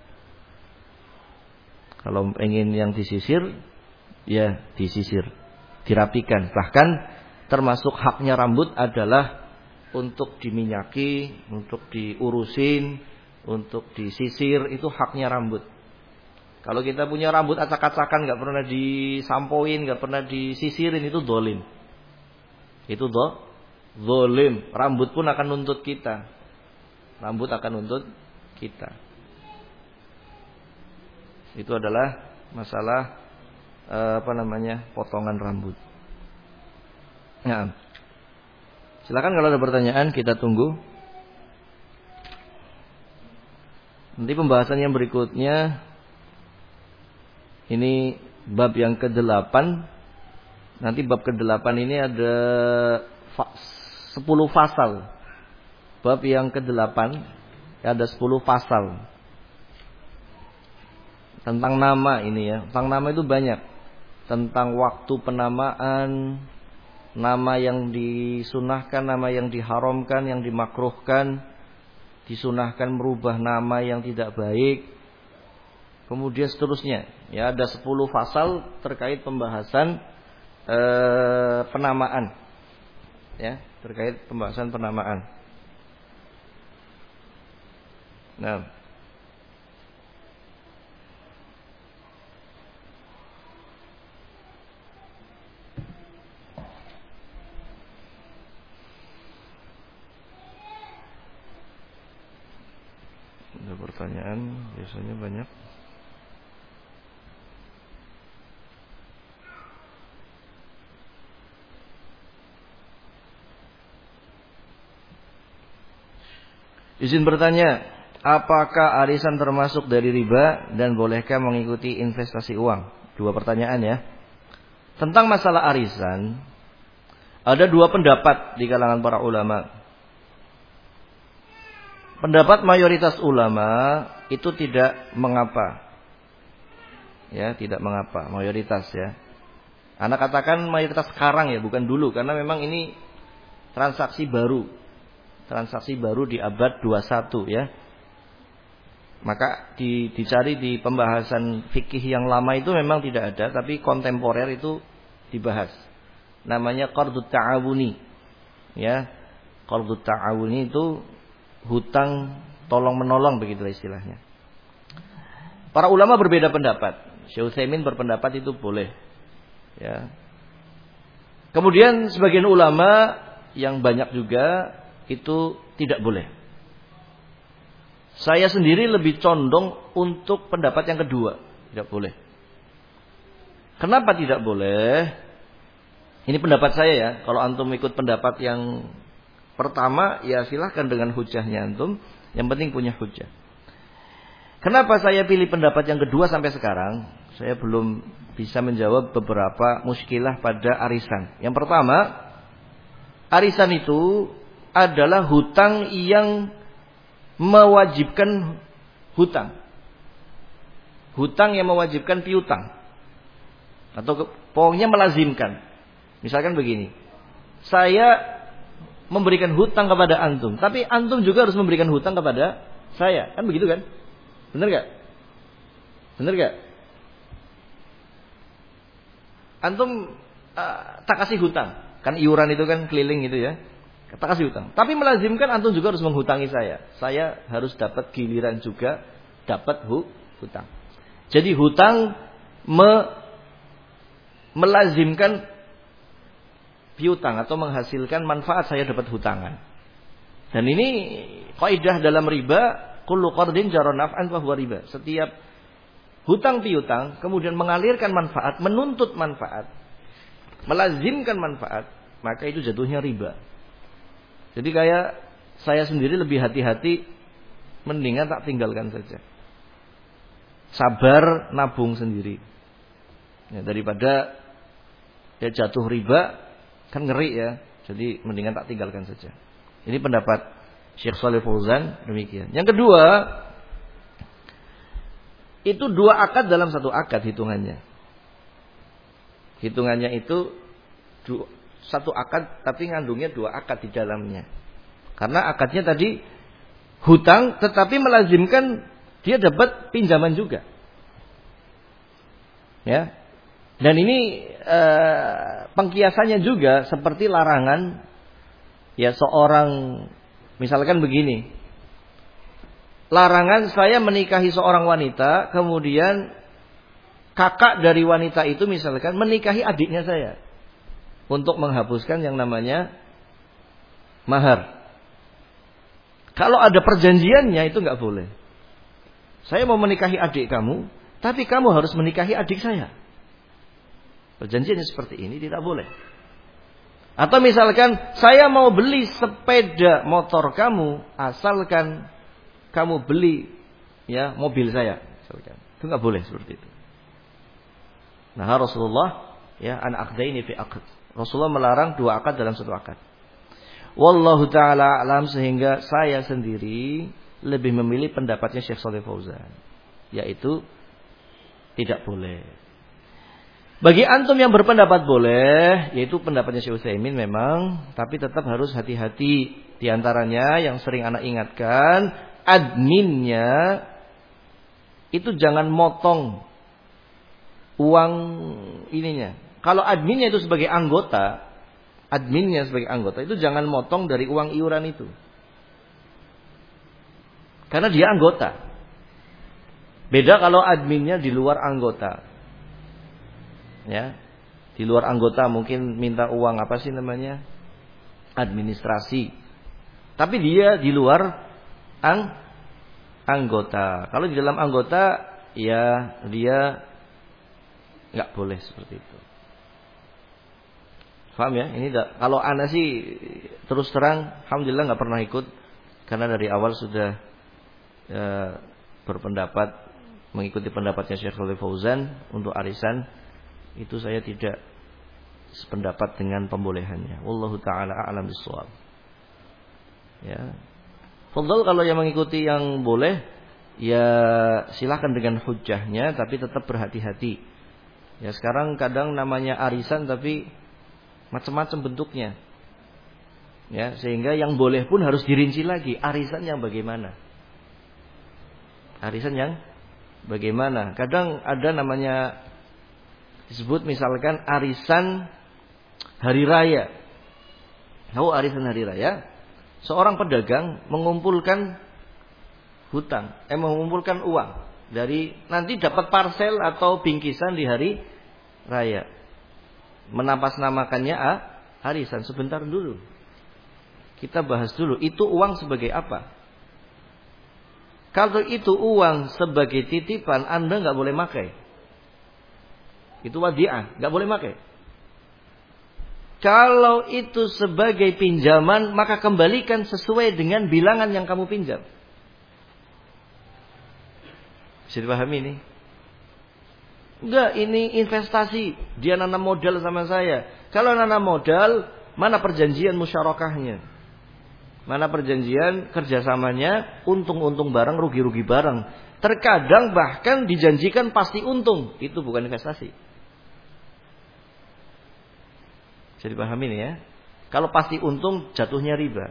B: Kalau ingin yang disisir, ya disisir, dirapikan. Bahkan termasuk haknya rambut adalah untuk diminyaki, untuk diurusin, untuk disisir, itu haknya rambut. Kalau kita punya rambut acak-acakan, gak pernah disampoin, gak pernah disisirin, itu dolim. Itu dolim. Rambut pun akan nuntut kita. Rambut akan nuntut kita. Itu adalah masalah potongan rambut. Nah, silakan kalau ada pertanyaan kita tunggu. Nanti pembahasan yang berikutnya Ini bab yang ke-8. Nanti bab ke-8 ini ada 10 pasal. Bab yang ke-8 ada 10 pasal. Tentang nama ini ya. Tentang nama itu banyak. Tentang waktu penamaan, nama yang disunahkan, nama yang diharamkan, yang dimakruhkan, disunahkan merubah nama yang tidak baik. Kemudian seterusnya. Ya, ada 10 pasal terkait pembahasan penamaan. Ya, terkait pembahasan penamaan. Nah, ada pertanyaan biasanya banyak. Izin bertanya, apakah arisan termasuk dari riba dan bolehkah mengikuti investasi uang? 2 pertanyaan ya. Tentang masalah arisan, ada 2 pendapat di kalangan para ulama. Pendapat mayoritas ulama itu tidak mengapa. Ya, tidak mengapa, mayoritas ya. Anak katakan mayoritas sekarang ya, bukan dulu, karena memang ini transaksi baru. Transaksi baru di abad 21 ya. Maka dicari di pembahasan fikih yang lama itu memang tidak ada, tapi kontemporer itu dibahas. Namanya qardut ta'awuni. Ya. Qardut ta'awuni itu hutang tolong-menolong begitu istilahnya. Para ulama berbeda pendapat. Syekh Utsaimin berpendapat itu boleh. Ya. Kemudian sebagian ulama yang banyak juga itu tidak boleh. Saya sendiri lebih condong untuk pendapat yang kedua, tidak boleh. Kenapa tidak boleh? Ini pendapat saya ya. Kalau antum ikut pendapat yang pertama, ya silahkan dengan hujahnya antum. Yang penting punya hujah. Kenapa saya pilih pendapat yang kedua sampai sekarang? Saya belum bisa menjawab beberapa muskilah pada arisan. Yang pertama, arisan itu adalah hutang yang mewajibkan hutang. Hutang yang mewajibkan piutang. Atau pokoknya melazimkan. Misalkan begini. Saya memberikan hutang kepada antum. Tapi antum juga harus memberikan hutang kepada saya. Kan begitu kan? Benar gak? Benar gak? Antum tak kasih hutang. Kan iuran itu kan keliling gitu ya. Tak kasih hutang. Tapi melazimkan antum juga harus menghutangi saya. Saya harus dapat giliran juga dapat hutang. Jadi hutang melazimkan piutang atau menghasilkan manfaat saya dapat hutangan. Dan ini kaidah dalam riba, kullu qardin jara naf'an fa huwa riba. Setiap hutang piutang kemudian mengalirkan manfaat, menuntut manfaat, melazimkan manfaat, maka itu jatuhnya riba. Jadi kayak saya sendiri lebih hati-hati, mendingan tak tinggalkan saja. Sabar nabung sendiri. Ya, daripada ya jatuh riba, kan ngeri ya. Jadi mendingan tak tinggalkan saja. Ini pendapat Syekh Shalih Fauzan demikian. Yang kedua, itu 2 akad dalam 1 akad hitungannya. Hitungannya itu 1 akad tapi ngandungnya 2 akad di dalamnya. Karena akadnya tadi hutang tetapi melazimkan dia dapat pinjaman juga. Ya. Dan ini pengkiasannya juga seperti larangan ya seorang, misalkan begini. Larangan saya menikahi seorang wanita, kemudian kakak dari wanita itu misalkan menikahi adiknya saya. Untuk menghapuskan yang namanya mahar. Kalau ada perjanjiannya itu nggak boleh. Saya mau menikahi adik kamu, tapi kamu harus menikahi adik saya. Perjanjiannya seperti ini tidak boleh. Atau misalkan saya mau beli sepeda motor kamu, asalkan kamu beli ya mobil saya. Misalkan. Itu nggak boleh seperti itu. Nah, Rasulullah ya an aqdaini fi aqd. Rasulullah melarang 2 akad dalam 1 akad. Wallahu taala alam, sehingga saya sendiri lebih memilih pendapatnya Syekh Shalih Fauzan, yaitu tidak boleh. Bagi antum yang berpendapat boleh, yaitu pendapatnya Syekh Utsaimin memang, tapi tetap harus hati-hati. Di antaranya yang sering anak ingatkan, adminnya itu jangan motong uang ininya. Kalau adminnya itu sebagai anggota, itu jangan motong dari uang iuran itu. Karena dia anggota. Beda kalau adminnya di luar anggota. Ya. Di luar anggota mungkin minta uang apa sih namanya? Administrasi. Tapi dia di luar anggota. Kalau di dalam anggota, ya dia nggak boleh seperti itu. Paham ya? Ini kalau ana sih terus terang, alhamdulillah nggak pernah ikut, karena dari awal sudah berpendapat mengikuti pendapatnya Syekh Shalih Fauzan untuk arisan. Itu saya tidak sependapat dengan pembolehannya. Wallahu taala a'lam bissawab. Ya. Fadhal kalau yang mengikuti yang boleh, ya silakan dengan hujjahnya, tapi tetap berhati-hati. Ya sekarang kadang namanya arisan tapi macam-macam bentuknya. Ya, sehingga yang boleh pun harus dirinci lagi, arisan yang bagaimana? Arisan yang bagaimana? Kadang ada namanya disebut misalkan arisan hari raya. Tahu arisan hari raya? Seorang pedagang mengumpulkan hutang, mengumpulkan uang dari nanti dapat parsel atau bingkisan di hari raya. Menapas-namakannya arisan. Sebentar dulu. Kita bahas dulu, itu uang sebagai apa? Kalau itu uang sebagai titipan, Anda nggak boleh pakai. Itu wadi'ah, nggak boleh pakai. Kalau itu sebagai pinjaman, maka kembalikan sesuai dengan bilangan yang kamu pinjam. Bisa dipahami ini? Enggak, ini investasi. Dia nanam modal sama saya. Kalau nanam modal, mana perjanjian musyarakahnya? Mana perjanjian kerjasamanya? Untung-untung bareng, rugi-rugi bareng. Terkadang bahkan dijanjikan pasti untung. Itu bukan investasi. Bisa dipahami ini ya? Kalau pasti untung, jatuhnya riba.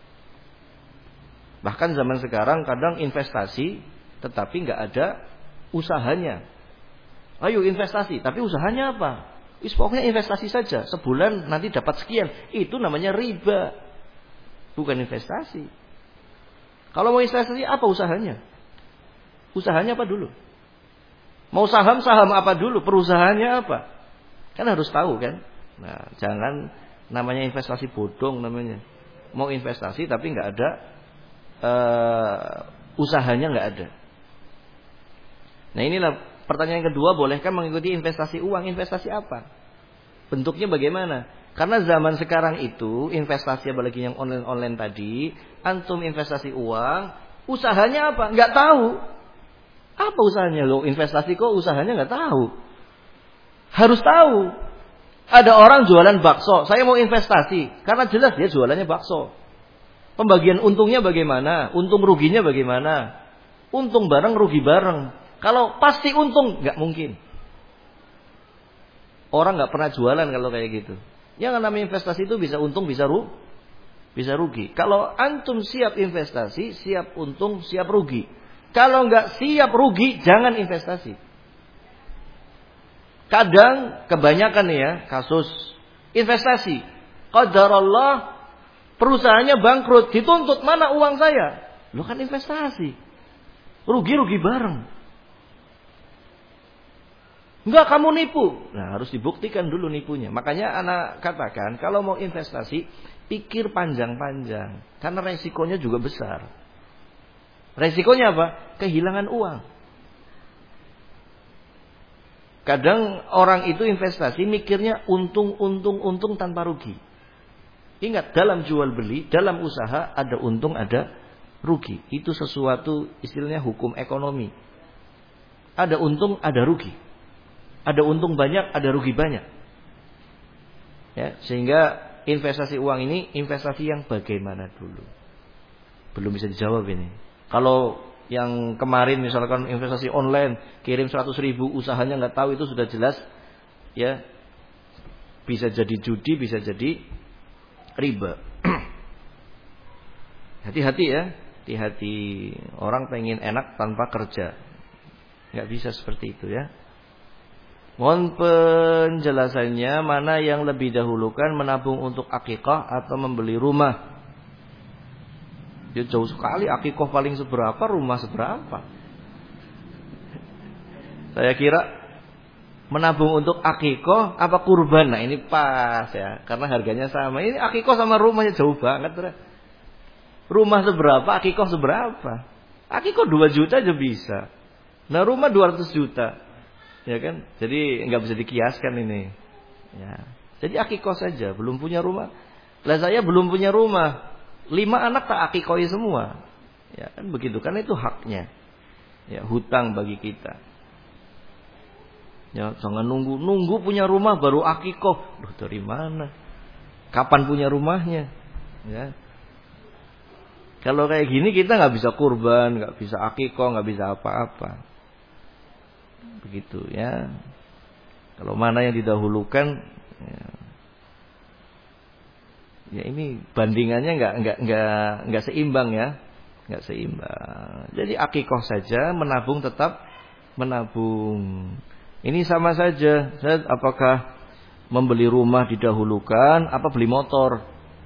B: Bahkan zaman sekarang kadang investasi, tetapi nggak ada usahanya. Ayo investasi, tapi usahanya apa? Pokoknya investasi saja, sebulan nanti dapat sekian. Itu namanya riba, bukan investasi. Kalau mau investasi, apa usahanya? Usahanya apa dulu? Mau saham apa dulu? Perusahaannya apa? Kan harus tahu kan? Nah, jangan namanya investasi bodong namanya. Mau investasi tapi nggak ada usahanya nggak ada. Nah inilah pertanyaan kedua, bolehkah mengikuti investasi uang? Investasi apa? Bentuknya bagaimana? Karena zaman sekarang itu investasi, apalagi yang online tadi, antum investasi uang, usahanya apa? Nggak tahu. Apa usahanya? Loh, investasi kok usahanya nggak tahu? Harus tahu. Ada orang jualan bakso, saya mau investasi, karena jelas dia jualannya bakso. Pembagian untungnya bagaimana? Untung ruginya bagaimana? Untung bareng, rugi bareng. Kalau pasti untung, nggak mungkin. Orang nggak pernah jualan kalau kayak gitu. Yang namanya investasi itu bisa untung, bisa rugi. Kalau antum siap investasi, siap untung, siap rugi. Kalau nggak siap rugi, jangan investasi. Kadang kebanyakan ya kasus investasi, qadarullah perusahaannya bangkrut, dituntut, mana uang saya? Lu kan investasi, rugi bareng. Enggak, kamu nipu. Nah, harus dibuktikan dulu nipunya. Makanya anak katakan, kalau mau investasi, pikir panjang-panjang. Karena resikonya juga besar. Resikonya apa? Kehilangan uang. Kadang orang itu investasi mikirnya untung tanpa rugi. Ingat, dalam jual beli, dalam usaha ada untung, ada rugi. Itu sesuatu istilahnya hukum ekonomi. Ada untung, ada rugi. Ada untung banyak, ada rugi banyak. Ya, sehingga investasi uang ini investasi yang bagaimana dulu? Belum bisa dijawab ini. Kalau yang kemarin misalkan investasi online, kirim 100.000, usahanya nggak tahu, itu sudah jelas ya, bisa jadi judi, bisa jadi riba. Hati-hati ya, hati-hati. Orang pengen enak tanpa kerja, nggak bisa seperti itu ya. Mohon penjelasannya, mana yang lebih dahulukan, menabung untuk akikah atau membeli rumah? Ya jauh sekali, akikah paling seberapa, rumah seberapa. Saya kira menabung untuk akikah apa kurban. Nah ini pas ya, karena harganya sama. Ini akikah sama rumahnya jauh banget. Rumah seberapa, akikah seberapa. Akikah 2 juta aja bisa. Nah rumah 200 juta. Ya kan? Jadi nggak bisa dikiaskan ini. Ya. Jadi akikah saja, belum punya rumah. Lah saya belum punya rumah. 5 anak tak akikoi semua. Ya kan begitu, kan itu haknya. Ya, hutang bagi kita. Ya, jangan nunggu punya rumah baru akikah. Loh, dari mana? Kapan punya rumahnya? Ya. Kalau kayak gini kita nggak bisa kurban, nggak bisa akikah, nggak bisa apa-apa. Begitu ya. Kalau mana yang didahulukan, ya ini bandingannya nggak seimbang ya, nggak seimbang. Jadi akikah saja, menabung tetap menabung. Ini sama saja. Apakah membeli rumah didahulukan, apa beli motor?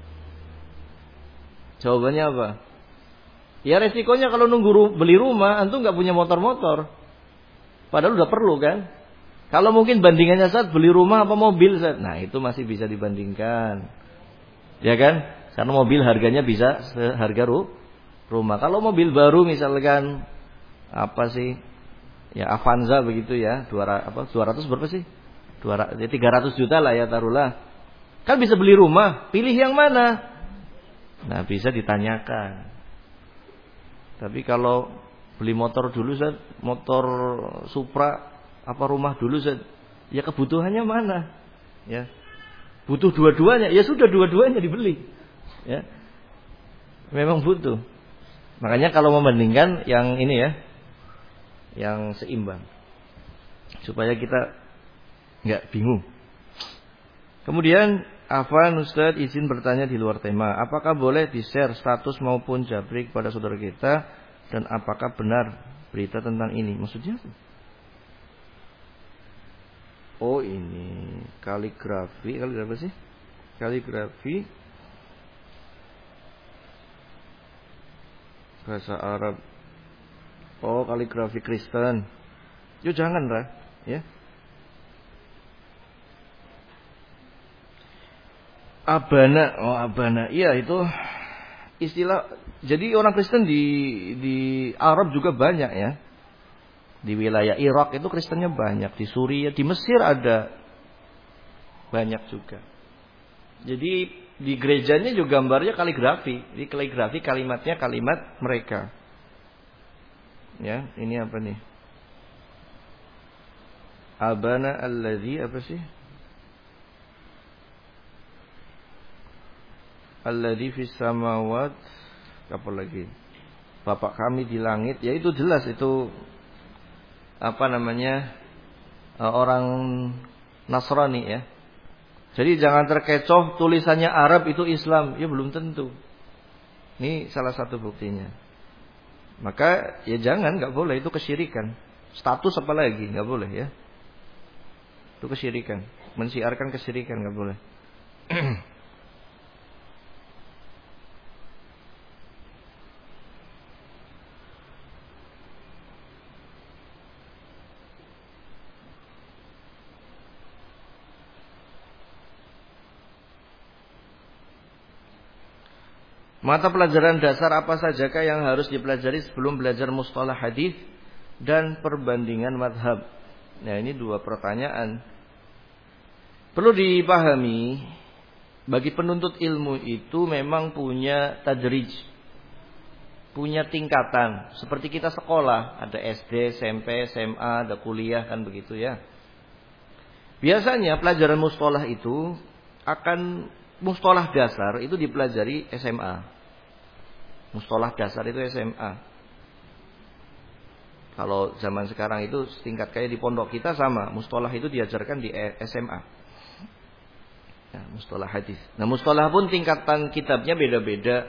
B: Jawabannya apa? Ya resikonya kalau nunggu beli rumah, antum nggak punya motor-motor. Padahal udah perlu kan? Kalau mungkin bandingannya saat beli rumah apa mobil saat, nah itu masih bisa dibandingkan. Ya kan? Karena mobil harganya bisa seharga rumah. Kalau mobil baru misalkan apa sih? Ya Avanza begitu ya, 200 berapa sih? 300 juta lah ya taruhlah. Kan bisa beli rumah, pilih yang mana? Nah, bisa ditanyakan. Tapi kalau beli motor dulu Zat, motor Supra apa rumah dulu Zat, ya kebutuhannya mana? Ya. Butuh dua-duanya, ya sudah dua-duanya dibeli. Ya. Memang butuh. Makanya kalau membandingkan yang ini ya, yang seimbang. Supaya kita enggak bingung. Kemudian Afwan Ustadz izin bertanya di luar tema. Apakah boleh di-share status maupun jabrik pada saudara kita, dan apakah benar berita tentang ini? Maksudnya? Oh ini kaligrafi apa sih? Kaligrafi bahasa Arab. Oh kaligrafi Kristen. Yo jangan lah, ya. Abana, oh abana, iya itu istilah. Jadi orang Kristen di Arab juga banyak ya. Di wilayah Irak itu Kristennya banyak, di Suriah, di Mesir ada banyak juga. Jadi di gerejanya juga gambarnya kaligrafi, di kaligrafi kalimatnya kalimat mereka. Ya, ini apa nih? Abana alladzi apa sih? Alladzi fis samawat, apa lagi? Bapak kami di langit, ya itu jelas itu apa namanya? Orang Nasrani ya. Jadi jangan terkecoh tulisannya Arab itu Islam, ya belum tentu. Ini salah satu buktinya. Maka ya jangan, nggak boleh, itu kesyirikan. Status apa lagi nggak boleh ya. Itu kesyirikan, mensiarkan kesyirikan nggak boleh. Mata pelajaran dasar apa sajakah yang harus dipelajari sebelum belajar mustalah hadis dan perbandingan madhab? Nah ini 2 pertanyaan. Perlu dipahami, bagi penuntut ilmu itu memang punya tadrij, punya tingkatan. Seperti kita sekolah, ada SD, SMP, SMA, ada kuliah kan begitu ya. Biasanya pelajaran mustalah itu akan mustalah dasar itu dipelajari SMA. Mustalah dasar itu SMA. Kalau zaman sekarang itu tingkat kayak di pondok kita sama, mustalah itu diajarkan di SMA. Ya, mustalah hadis. Nah, mustalah pun tingkatan kitabnya beda-beda.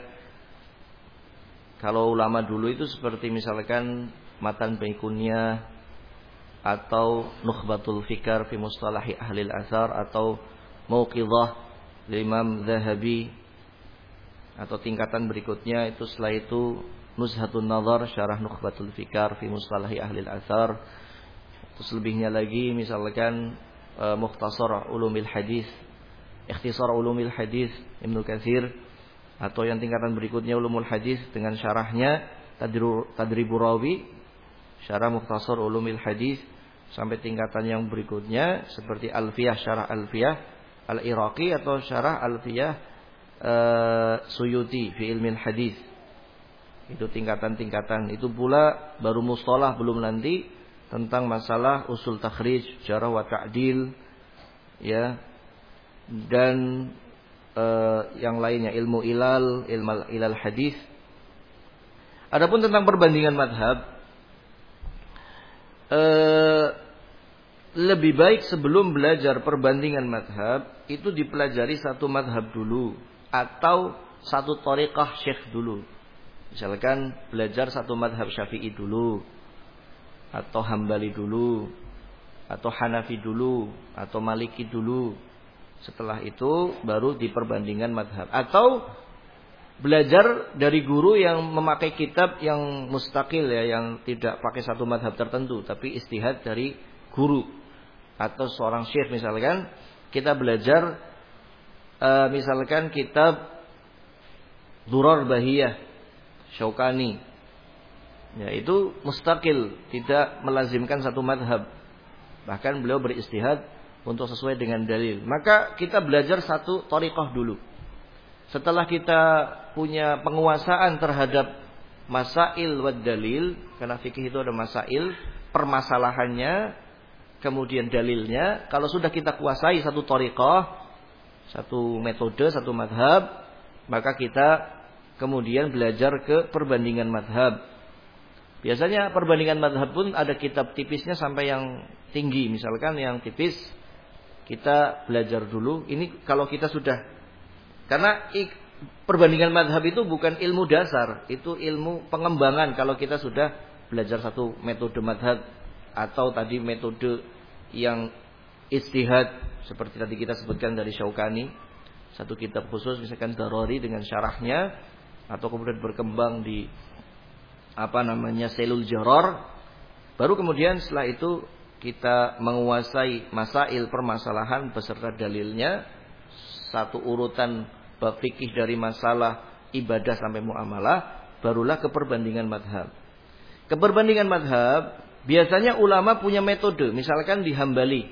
B: Kalau ulama dulu itu seperti misalkan Matan Baikunya atau Nukhbatul Fikar fi Mustalahi Ahlil Athar atau Mauqidhah Imam Zahabi, atau tingkatan berikutnya itu setelah itu Nuzhatun Nazar Syarah Nukhbatul Fikar fi Mustalahi Ahlil Athar. Terus lebihnya lagi misalkan Mukhtasar Ulumil Hadis, Ikhtisar Ulumil Hadis Ibnu Katsir, atau yang tingkatan berikutnya Ulumul Hadis dengan syarahnya Tadribur Rawi, Syarah Mukhtasar Ulumil Hadis, sampai tingkatan yang berikutnya seperti Alfiyah, Syarah Alfiyah Al-Iraqi atau Syarah Alfiyah Suyuti fi Ilmil Hadis. Itu tingkatan-tingkatan. Itu pula baru mustalah, belum nanti tentang masalah usul takhrij, jarh wa ta'dil, ya, dan yang lainnya, ilmu ilal hadis. Adapun tentang perbandingan madhab, lebih baik sebelum belajar perbandingan madhab itu dipelajari satu madhab dulu atau satu thariqah syekh dulu. Misalkan belajar satu madhab Syafi'i dulu, atau Hambali dulu, atau Hanafi dulu, atau Maliki dulu. Setelah itu baru diperbandingan madhab. Atau belajar dari guru yang memakai kitab yang mustaqil, ya, yang tidak pakai satu madhab tertentu, tapi istihad dari guru atau seorang syekh. Misalkan kita belajar misalkan kitab Durar Bahiyah Syaukani, ya, itu mustaqil, tidak melazimkan satu madhab. Bahkan beliau beristihad untuk sesuai dengan dalil. Maka kita belajar satu thariqah dulu. Setelah kita punya penguasaan terhadap masail wad dalil, karena fikih itu ada masail, permasalahannya, kemudian dalilnya. Kalau sudah kita kuasai satu thariqah, satu metode, satu madhab, maka kita kemudian belajar ke perbandingan madhab. Biasanya perbandingan madhab pun ada kitab tipisnya sampai yang tinggi. Misalkan yang tipis kita belajar dulu. Ini kalau kita sudah, karena perbandingan madhab itu bukan ilmu dasar, itu ilmu pengembangan. Kalau kita sudah belajar satu metode madhab, atau tadi metode yang istihad seperti tadi kita sebutkan dari Syaukani, satu kitab khusus misalkan Darari dengan syarahnya, atau kemudian berkembang di Selul Jarar, baru kemudian setelah itu kita menguasai masail permasalahan beserta dalilnya, satu urutan bab fikih dari masalah ibadah sampai muamalah, barulah ke perbandingan madhab. Keperbandingan madhab biasanya ulama punya metode. Misalkan di Hambali,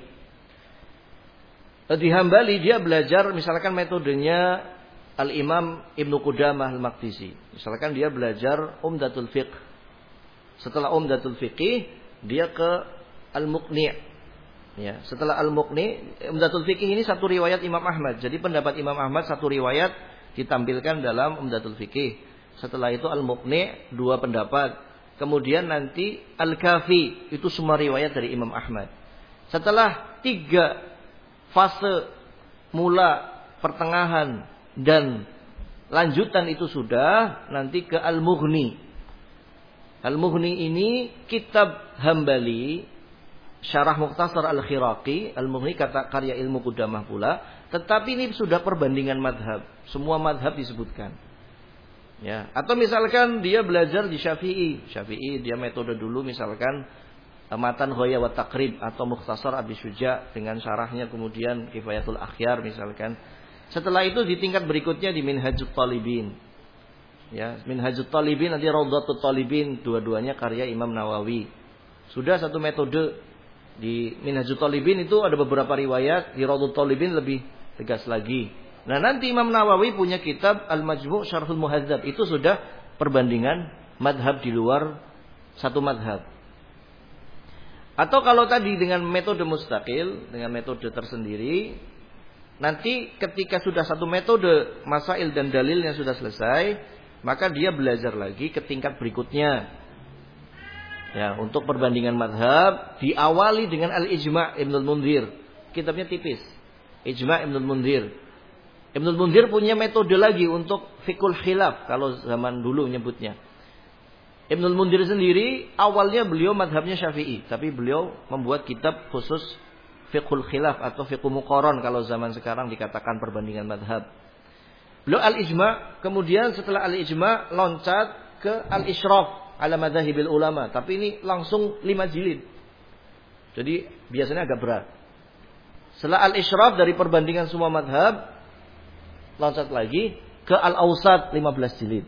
B: dia belajar misalkan metodenya Al-Imam Ibnu Qudamah Al-Maqdisi. Misalkan dia belajar Umdatul Fiqh. Setelah Umdatul Fiqh dia ke Al-Muqni'. Ya, setelah Al-Muqni', Umdatul Fiqh ini satu riwayat Imam Ahmad. Jadi pendapat Imam Ahmad satu riwayat ditampilkan dalam Umdatul Fiqh. Setelah itu Al-Muqni' dua pendapat. Kemudian nanti Al-Kafi, itu semua riwayat dari Imam Ahmad. Setelah 3 fase, mula, pertengahan, dan lanjutan itu sudah, nanti ke Al-Mughni. Al-Mughni ini kitab Hambali, Syarah Mukhtasar Al-Khiraqi. Al-Mughni kata karya Ilmu Qudamah pula, tetapi ini sudah perbandingan madhab. Semua madhab disebutkan. Ya, atau misalkan dia belajar di Syafi'i, dia metode dulu misalkan Matan Ghaya wa Taqrib atau Mukhtasar Abi Syuja dengan syarahnya, kemudian Kifayatul Akhyar misalkan. Setelah itu di tingkat berikutnya di Minhajut Talibin. Ya, Minhajut Talibin, nanti Raudhatul Talibin, dua-duanya karya Imam Nawawi. Sudah satu metode. Di Minhajut Talibin itu ada beberapa riwayat, di Raudhatul Talibin lebih tegas lagi. Nah, nanti Imam Nawawi punya kitab Al-Majmu' Syarhul Muhadzab, itu sudah perbandingan madhab di luar satu madhab. Atau kalau tadi dengan metode mustaqil, dengan metode tersendiri, nanti ketika sudah satu metode, masail dan dalilnya sudah selesai, maka dia belajar lagi ke tingkat berikutnya. Ya, untuk perbandingan madhab diawali dengan Al-Ijma' Ibnul Munzir. Kitabnya tipis. Ijma' Ibnul Munzir. Ibnul Munzir punya metode lagi untuk fiqhul khilaf kalau zaman dulu nyebutnya. Ibnul Munzir sendiri awalnya beliau madhabnya Syafi'i, tapi beliau membuat kitab khusus fiqhul khilaf atau fiqh muqaran kalau zaman sekarang dikatakan perbandingan madhab. Beliau Al-Ijma', kemudian setelah Al-Ijma' loncat ke Al-Isyraf ala madzahibil ulama, tapi ini langsung 5 jilid. Jadi biasanya agak berat. Setelah Al-Isyraf dari perbandingan semua madhab, loncat lagi ke Al-Awsat 15 jilid.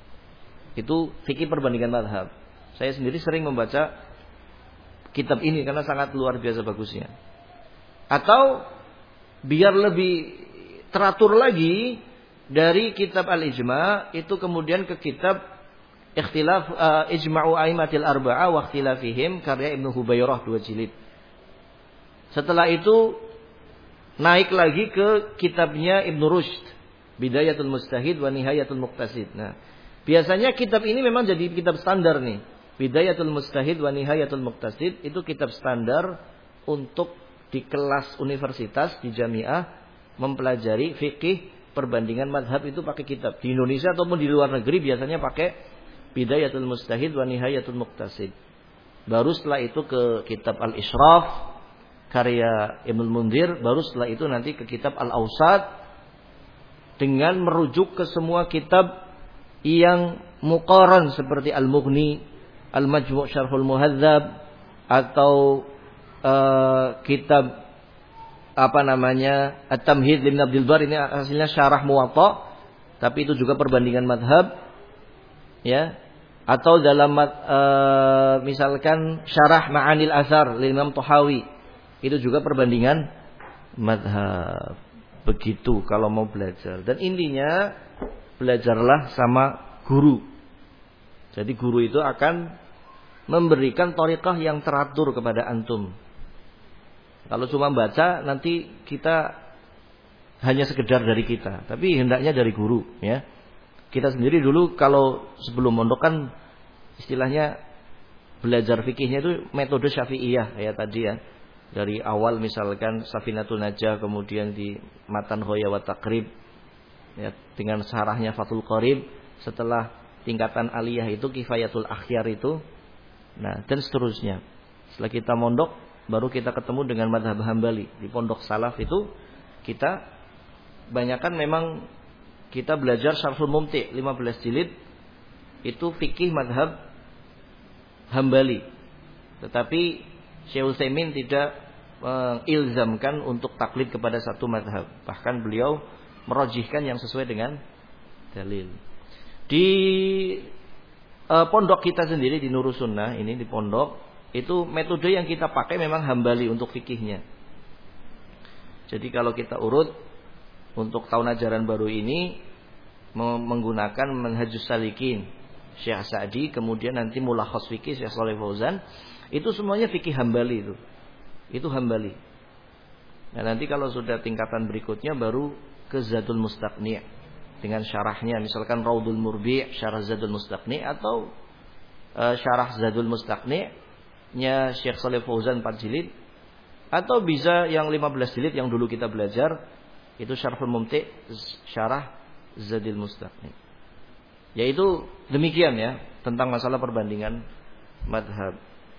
B: Itu fikih perbandingan madhab. Saya sendiri sering membaca kitab ini karena sangat luar biasa bagusnya. Atau biar lebih teratur lagi, dari kitab Al-Ijma' itu kemudian ke kitab Ikhtilaf Ijma'u Aimatil Arba'ah wa Ikhtilafihim karya Ibnu Hubairah 2 jilid. Setelah itu naik lagi ke kitabnya Ibnu Rushd, Bidayatul Mujtahid wa Nihayatul Muqtasid. Nah, biasanya kitab ini memang jadi kitab standar nih. Bidayatul Mujtahid wa Nihayatul Muqtasid itu kitab standar untuk di kelas universitas, di jamiah mempelajari fikih perbandingan madhab itu pakai kitab. Di Indonesia ataupun di luar negeri biasanya pakai Bidayatul Mujtahid wa Nihayatul Muqtasid. Baru setelah itu ke kitab Al-Isyraf karya Ibnul Munzir, baru setelah itu nanti ke kitab Al-Awsat dengan merujuk ke semua kitab yang muqaran seperti Al-Mughni, Al-Majmu' Syarhul Muhadzab, atau kitab At-Tamhid Ibn Abdul Bar, ini hasilnya syarah Muwatta, tapi itu juga perbandingan madhab, ya. Atau dalam misalkan syarah Ma'anil Athar Imam Tahawi, itu juga perbandingan madhab. Begitu kalau mau belajar. Dan intinya belajarlah sama guru. Jadi guru itu akan memberikan thariqah yang teratur kepada antum. Kalau cuma baca nanti kita hanya sekedar dari kita, tapi hendaknya dari guru, ya. Kita sendiri dulu kalau sebelum mondok kan istilahnya belajar fikihnya itu metode Syafi'iyah ya tadi ya. Dari awal misalkan Safinatul Najah, kemudian di Matan Hoya wa Taqrib, ya, dengan syarahnya Fathul Qarib, setelah tingkatan aliyah itu Kifayatul Akhyar itu, nah dan seterusnya. Setelah kita mondok baru kita ketemu dengan madhab Hambali. Di pondok salaf itu kita banyakan memang kita belajar Syarhul Mumti' 15 jilid, itu fikih madhab Hambali. Tetapi Syekh Utsaimin tidak mengilzamkan untuk taklid kepada satu madhab. Bahkan beliau merojihkan yang sesuai dengan dalil. Di pondok kita sendiri di Nurus Sunnah ini, di pondok itu metode yang kita pakai memang Hambali untuk fikihnya. Jadi kalau kita urut untuk tahun ajaran baru ini menggunakan Manhajus Salikin Syekh Sa'di, kemudian nanti Mulakhas Fikih Syekh Shalih Fauzan, itu semuanya fikih Hambali itu. Itu Hambali. Nah, nanti kalau sudah tingkatan berikutnya baru ke Zadul Mustaqni' dengan syarahnya, misalkan Raudul Murbi' syarah Zadul Mustaqni' atau syarah Zadul Mustaqni'-nya Syekh Shalih Fauzan 4 jilid, atau bisa yang 15 jilid yang dulu kita belajar, itu Syarhul Mumti' syarah Zadul Mustaqni'. Yaitu demikian ya tentang masalah perbandingan madhab.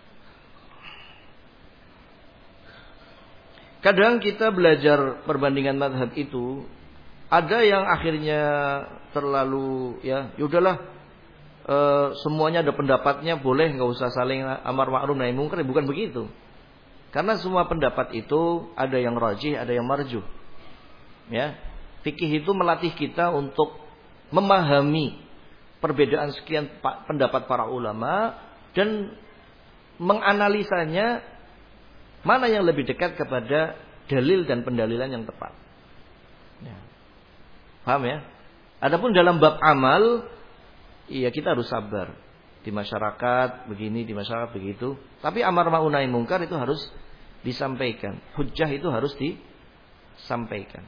B: Kadang kita belajar perbandingan madhab itu ada yang akhirnya terlalu yaudahlah semuanya ada pendapatnya, boleh, nggak usah saling amar ma'ruf nahi mungkar. Bukan begitu. Karena semua pendapat itu ada yang rajih, ada yang marjuh. Ya, fikih itu melatih kita untuk memahami perbedaan sekian pendapat para ulama dan menganalisanya mana yang lebih dekat kepada dalil dan pendalilan yang tepat. Ya. Paham ya? Adapun dalam bab amal, iya kita harus sabar. di masyarakat begini, di masyarakat begitu. Tapi amar ma'ruf nahi munkar itu harus disampaikan. Hujjah itu harus disampaikan.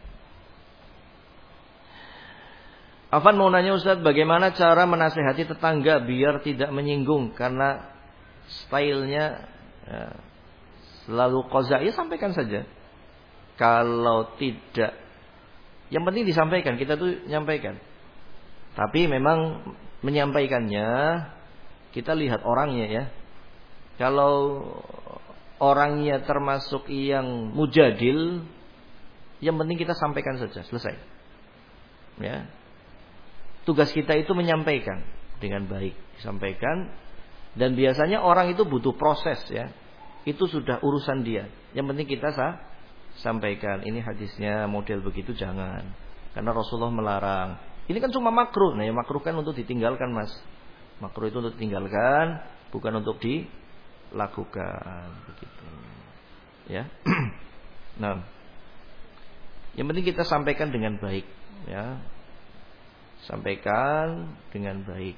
B: Afan mau nanya Ustaz, bagaimana cara menasehati tetangga biar tidak menyinggung karena stylenya selalu qaza? Ya sampaikan saja. Kalau tidak, yang penting disampaikan, kita tuh nyampaikan. Tapi memang menyampaikannya kita lihat orangnya ya. Kalau orangnya termasuk yang mujadil, yang penting kita sampaikan saja, selesai. Ya. Tugas kita itu menyampaikan dengan baik, disampaikan. Dan biasanya orang itu butuh proses ya. Itu sudah urusan dia. Yang penting kita sampaikan. Ini hadisnya model begitu jangan. Karena Rasulullah melarang. Ini kan cuma makruh. Nah, ya makruh kan untuk ditinggalkan, Mas. Makruh itu untuk ditinggalkan, bukan untuk dilakukan. Begitu. Ya. Nah, yang penting kita sampaikan dengan baik. Ya. Sampaikan dengan baik.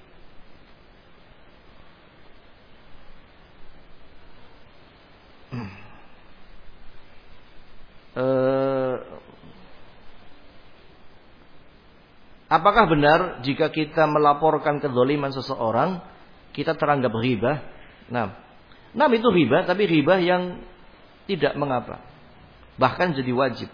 B: Apakah benar jika kita melaporkan kezaliman seseorang kita teranggap ghibah? Nah, itu ghibah, tapi ghibah yang tidak mengapa, bahkan jadi wajib.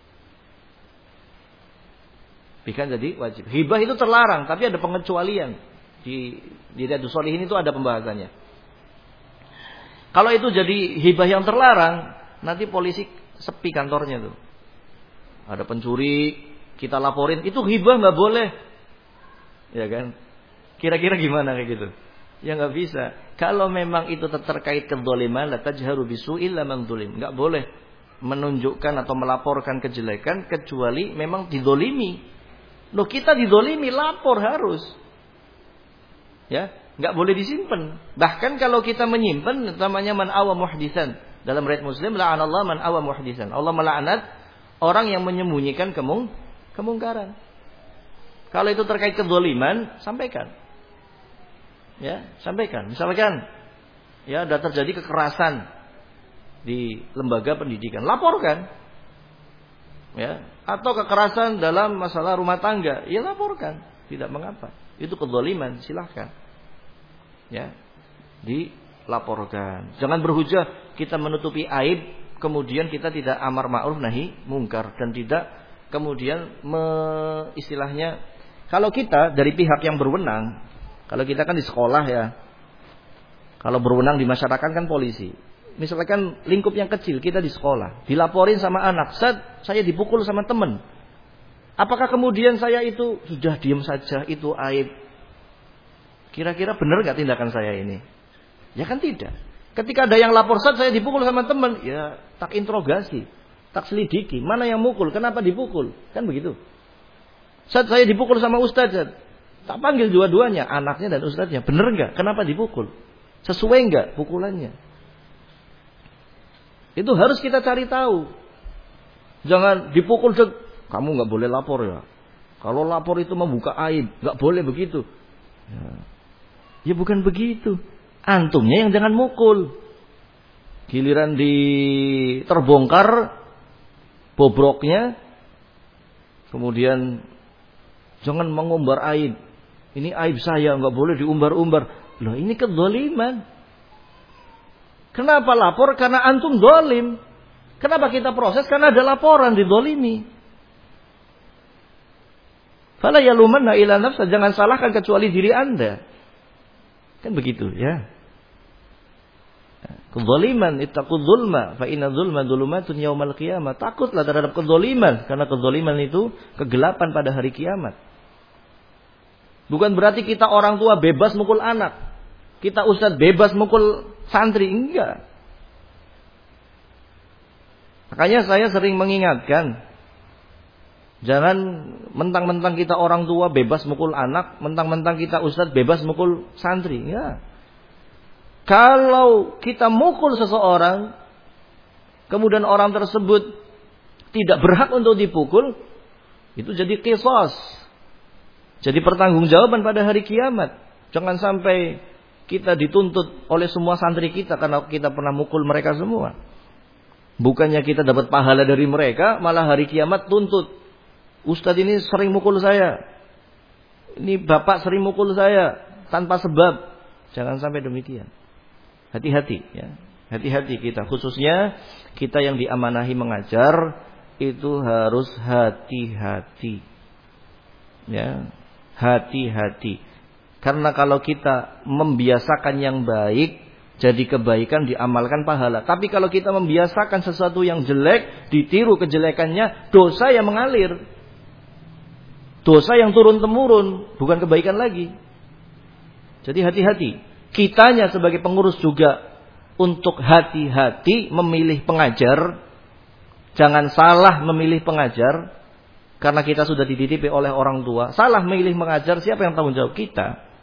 B: Bahkan jadi wajib. Ghibah itu terlarang, tapi ada pengecualian. Di Riyadhus Shalihin itu ada pembahasannya. Kalau itu jadi ghibah yang terlarang, nanti polisi sepi kantornya tuh. Ada pencuri, kita laporin, itu ghibah nggak boleh, ya kan? Kira-kira gimana kayak gitu? Ya nggak bisa. Kalau memang itu terkait kedzaliman, la tajharu bisu'il lamang dzulim. Nggak boleh menunjukkan atau melaporkan kejelekan kecuali memang dizalimi. Loh, kita dizalimi, lapor harus. Ya, nggak boleh disimpan. Bahkan kalau kita menyimpan, namanya man awa muhdisan. Dalam riwayat Muslim, la'anallahu man awa muhdisan. Allah melaknat orang yang menyembunyikan kemungkaran. Kalau itu terkait kezaliman, sampaikan. Ya, sampaikan. Misalkan ya ada terjadi kekerasan di lembaga pendidikan, laporkan. Ya, atau kekerasan dalam masalah rumah tangga, ya laporkan, tidak mengapa. Itu kezaliman, silahkan. Ya, dilaporkan. Jangan berhujah kita menutupi aib, kemudian kita tidak amar ma'ruf nahi mungkar dan tidak kemudian istilahnya, kalau kita dari pihak yang berwenang, kalau kita kan di sekolah ya, kalau berwenang di masyarakat kan polisi. Misalkan lingkup yang kecil, kita di sekolah, dilaporin sama anak, saya dipukul sama teman. Apakah kemudian saya itu sudah diam saja, itu aib? Kira-kira benar gak tindakan saya ini? Ya kan tidak. Ketika ada yang lapor, saya dipukul sama teman, ya tak interogasi, tak selidiki, mana yang mukul, kenapa dipukul, kan begitu. Saya dipukul sama ustaz, tak panggil dua-duanya, anaknya dan ustaznya, benar nggak? Kenapa dipukul? Sesuai nggak pukulannya? Itu harus kita cari tahu. Jangan dipukul, kamu nggak boleh lapor ya. Kalau lapor itu membuka aib, nggak boleh begitu. Ya bukan begitu. Antumnya yang jangan mukul. Giliran terbongkar bobroknya, kemudian jangan mengumbar aib. Ini aib saya, nggak boleh diumbar-umbar. Loh, ini kezaliman. Kenapa lapor? Karena antum zalim. Kenapa kita proses? Karena ada laporan dizalimi. Fala yalumanna ila nafsa, jangan salahkan kecuali diri Anda. Kan begitu ya. Kezaliman, ittaqudz zulma, fa inna zulma dzulumatun yaumal qiyamah. Takutlah terhadap kezaliman, karena kezaliman itu kegelapan pada hari kiamat. Bukan berarti kita orang tua bebas mukul anak. Kita ustaz bebas mukul santri, enggak. Makanya saya sering mengingatkan, jangan mentang-mentang kita orang tua bebas mukul anak, mentang-mentang kita ustaz bebas mukul santri, ya. Kalau kita mukul seseorang, kemudian orang tersebut tidak berhak untuk dipukul, itu jadi qisas. Jadi pertanggungjawaban pada hari kiamat. Jangan sampai kita dituntut oleh semua santri kita karena kita pernah mukul mereka semua. Bukannya kita dapat pahala dari mereka, malah hari kiamat tuntut. Ustadz ini sering mukul saya. Ini bapak sering mukul saya tanpa sebab. Jangan sampai demikian. Hati-hati ya. Hati-hati kita, khususnya kita yang diamanahi mengajar itu harus hati-hati. Ya, hati-hati. Karena kalau kita membiasakan yang baik, jadi kebaikan diamalkan pahala. Tapi kalau kita membiasakan sesuatu yang jelek, ditiru kejelekannya, dosa yang mengalir. Dosa yang turun-temurun, bukan kebaikan lagi. Jadi hati-hati. Kitanya sebagai pengurus juga untuk hati-hati memilih pengajar. Jangan salah memilih pengajar. Karena kita sudah dititipi oleh orang tua. Salah memilih mengajar, siapa yang tanggung jawab? Kita.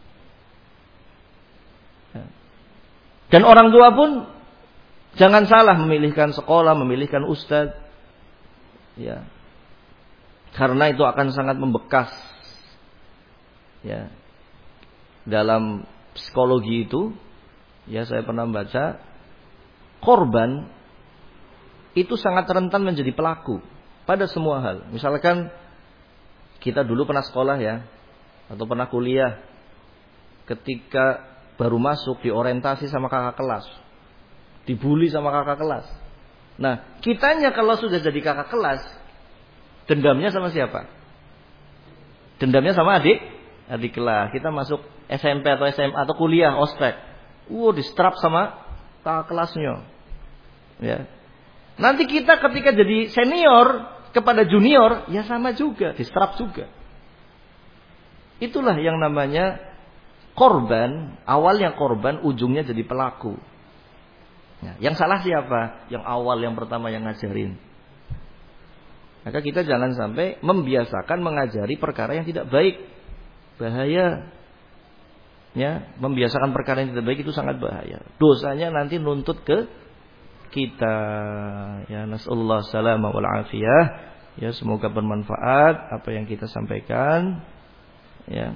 B: Dan orang tua pun jangan salah memilihkan sekolah, memilihkan ustadz. Ya. Karena itu akan sangat membekas. Ya. Dalam psikologi itu, ya saya pernah baca, korban itu sangat rentan menjadi pelaku pada semua hal. Misalkan kita dulu pernah sekolah ya, atau pernah kuliah. Ketika baru masuk diorientasi sama kakak kelas, dibully sama kakak kelas. Nah, kitanya kalau sudah jadi kakak kelas, dendamnya sama siapa? Dendamnya sama adik kelas. Kita masuk SMP atau SMA atau kuliah, ospek. Distrap sama kakak kelasnya. Ya. Nanti kita ketika jadi senior kepada junior, ya sama juga, distrap juga. Itulah yang namanya korban. Awalnya korban, ujungnya jadi pelaku. Ya, yang salah siapa? Yang awal, yang pertama yang ngajarin. Maka kita jangan sampai membiasakan mengajari perkara yang tidak baik. Bahaya. Ya, membiasakan perkara yang tidak baik itu sangat bahaya. Dosanya nanti nuntut ke kita. Ya, nasallahu salama wal afiyah. Ya, semoga bermanfaat apa yang kita sampaikan. Ya.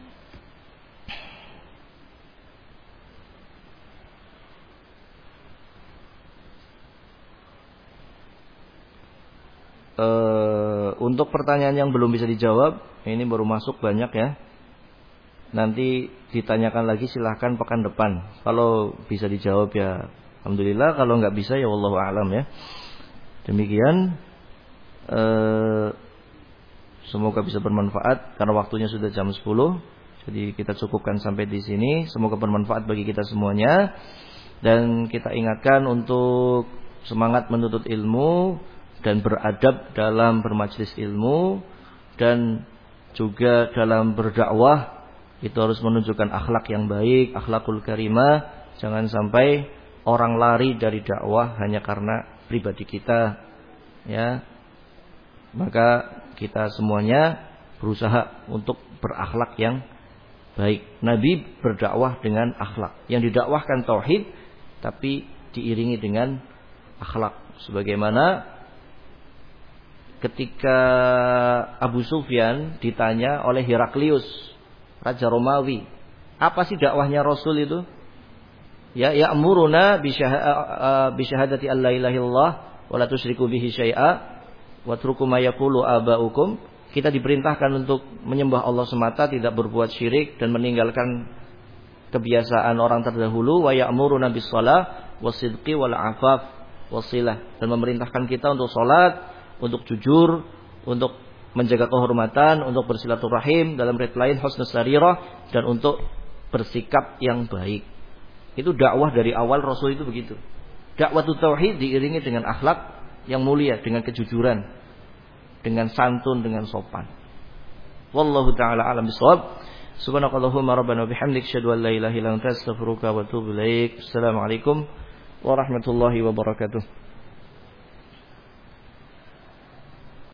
B: Untuk pertanyaan yang belum bisa dijawab, ini baru masuk banyak ya. Nanti ditanyakan lagi silahkan pekan depan. Kalau bisa dijawab ya alhamdulillah, kalau nggak bisa ya wallahu a'lam ya. Demikian. Semoga bisa bermanfaat karena waktunya sudah jam 10. Jadi kita cukupkan sampai di sini. Semoga bermanfaat bagi kita semuanya. Dan kita ingatkan untuk semangat menuntut ilmu dan beradab dalam bermajlis ilmu, dan juga dalam berdakwah itu harus menunjukkan akhlak yang baik, akhlakul karimah. Jangan sampai orang lari dari dakwah hanya karena pribadi kita, ya. Maka kita semuanya berusaha untuk berakhlak yang baik. Nabi berdakwah dengan akhlak. Yang didakwahkan tauhid, tapi diiringi dengan akhlak. Sebagaimana ketika Abu Sufyan ditanya oleh Heraklius, Raja Romawi, apa sih dakwahnya Rasul itu? Ya, ya'muruna bi syahadati alla ilaha illallah wa la tusyriku bihi syai'a wa atruku ma yaqulu aba'ukum. Kita diperintahkan untuk menyembah Allah semata, tidak berbuat syirik dan meninggalkan kebiasaan orang terdahulu. Wa ya'muruna bis shalah wasidqi wal afaf wasilah, dan memerintahkan kita untuk salat, untuk jujur, untuk menjaga kehormatan, untuk bersilaturahim, dalam riwayat lain husnus sarirah, dan untuk bersikap yang baik. Itu dakwah dari awal Rasul itu begitu. Dakwah tauhid diiringi dengan akhlak yang mulia, dengan kejujuran, dengan santun, dengan sopan. Wallahu taala alam bisawab. Subhanakallahumma rabbana bihamdik asyhadu an la ilaha illa anta astaghfiruka wa atubu ilaik. Assalamualaikum warahmatullahi wabarakatuh.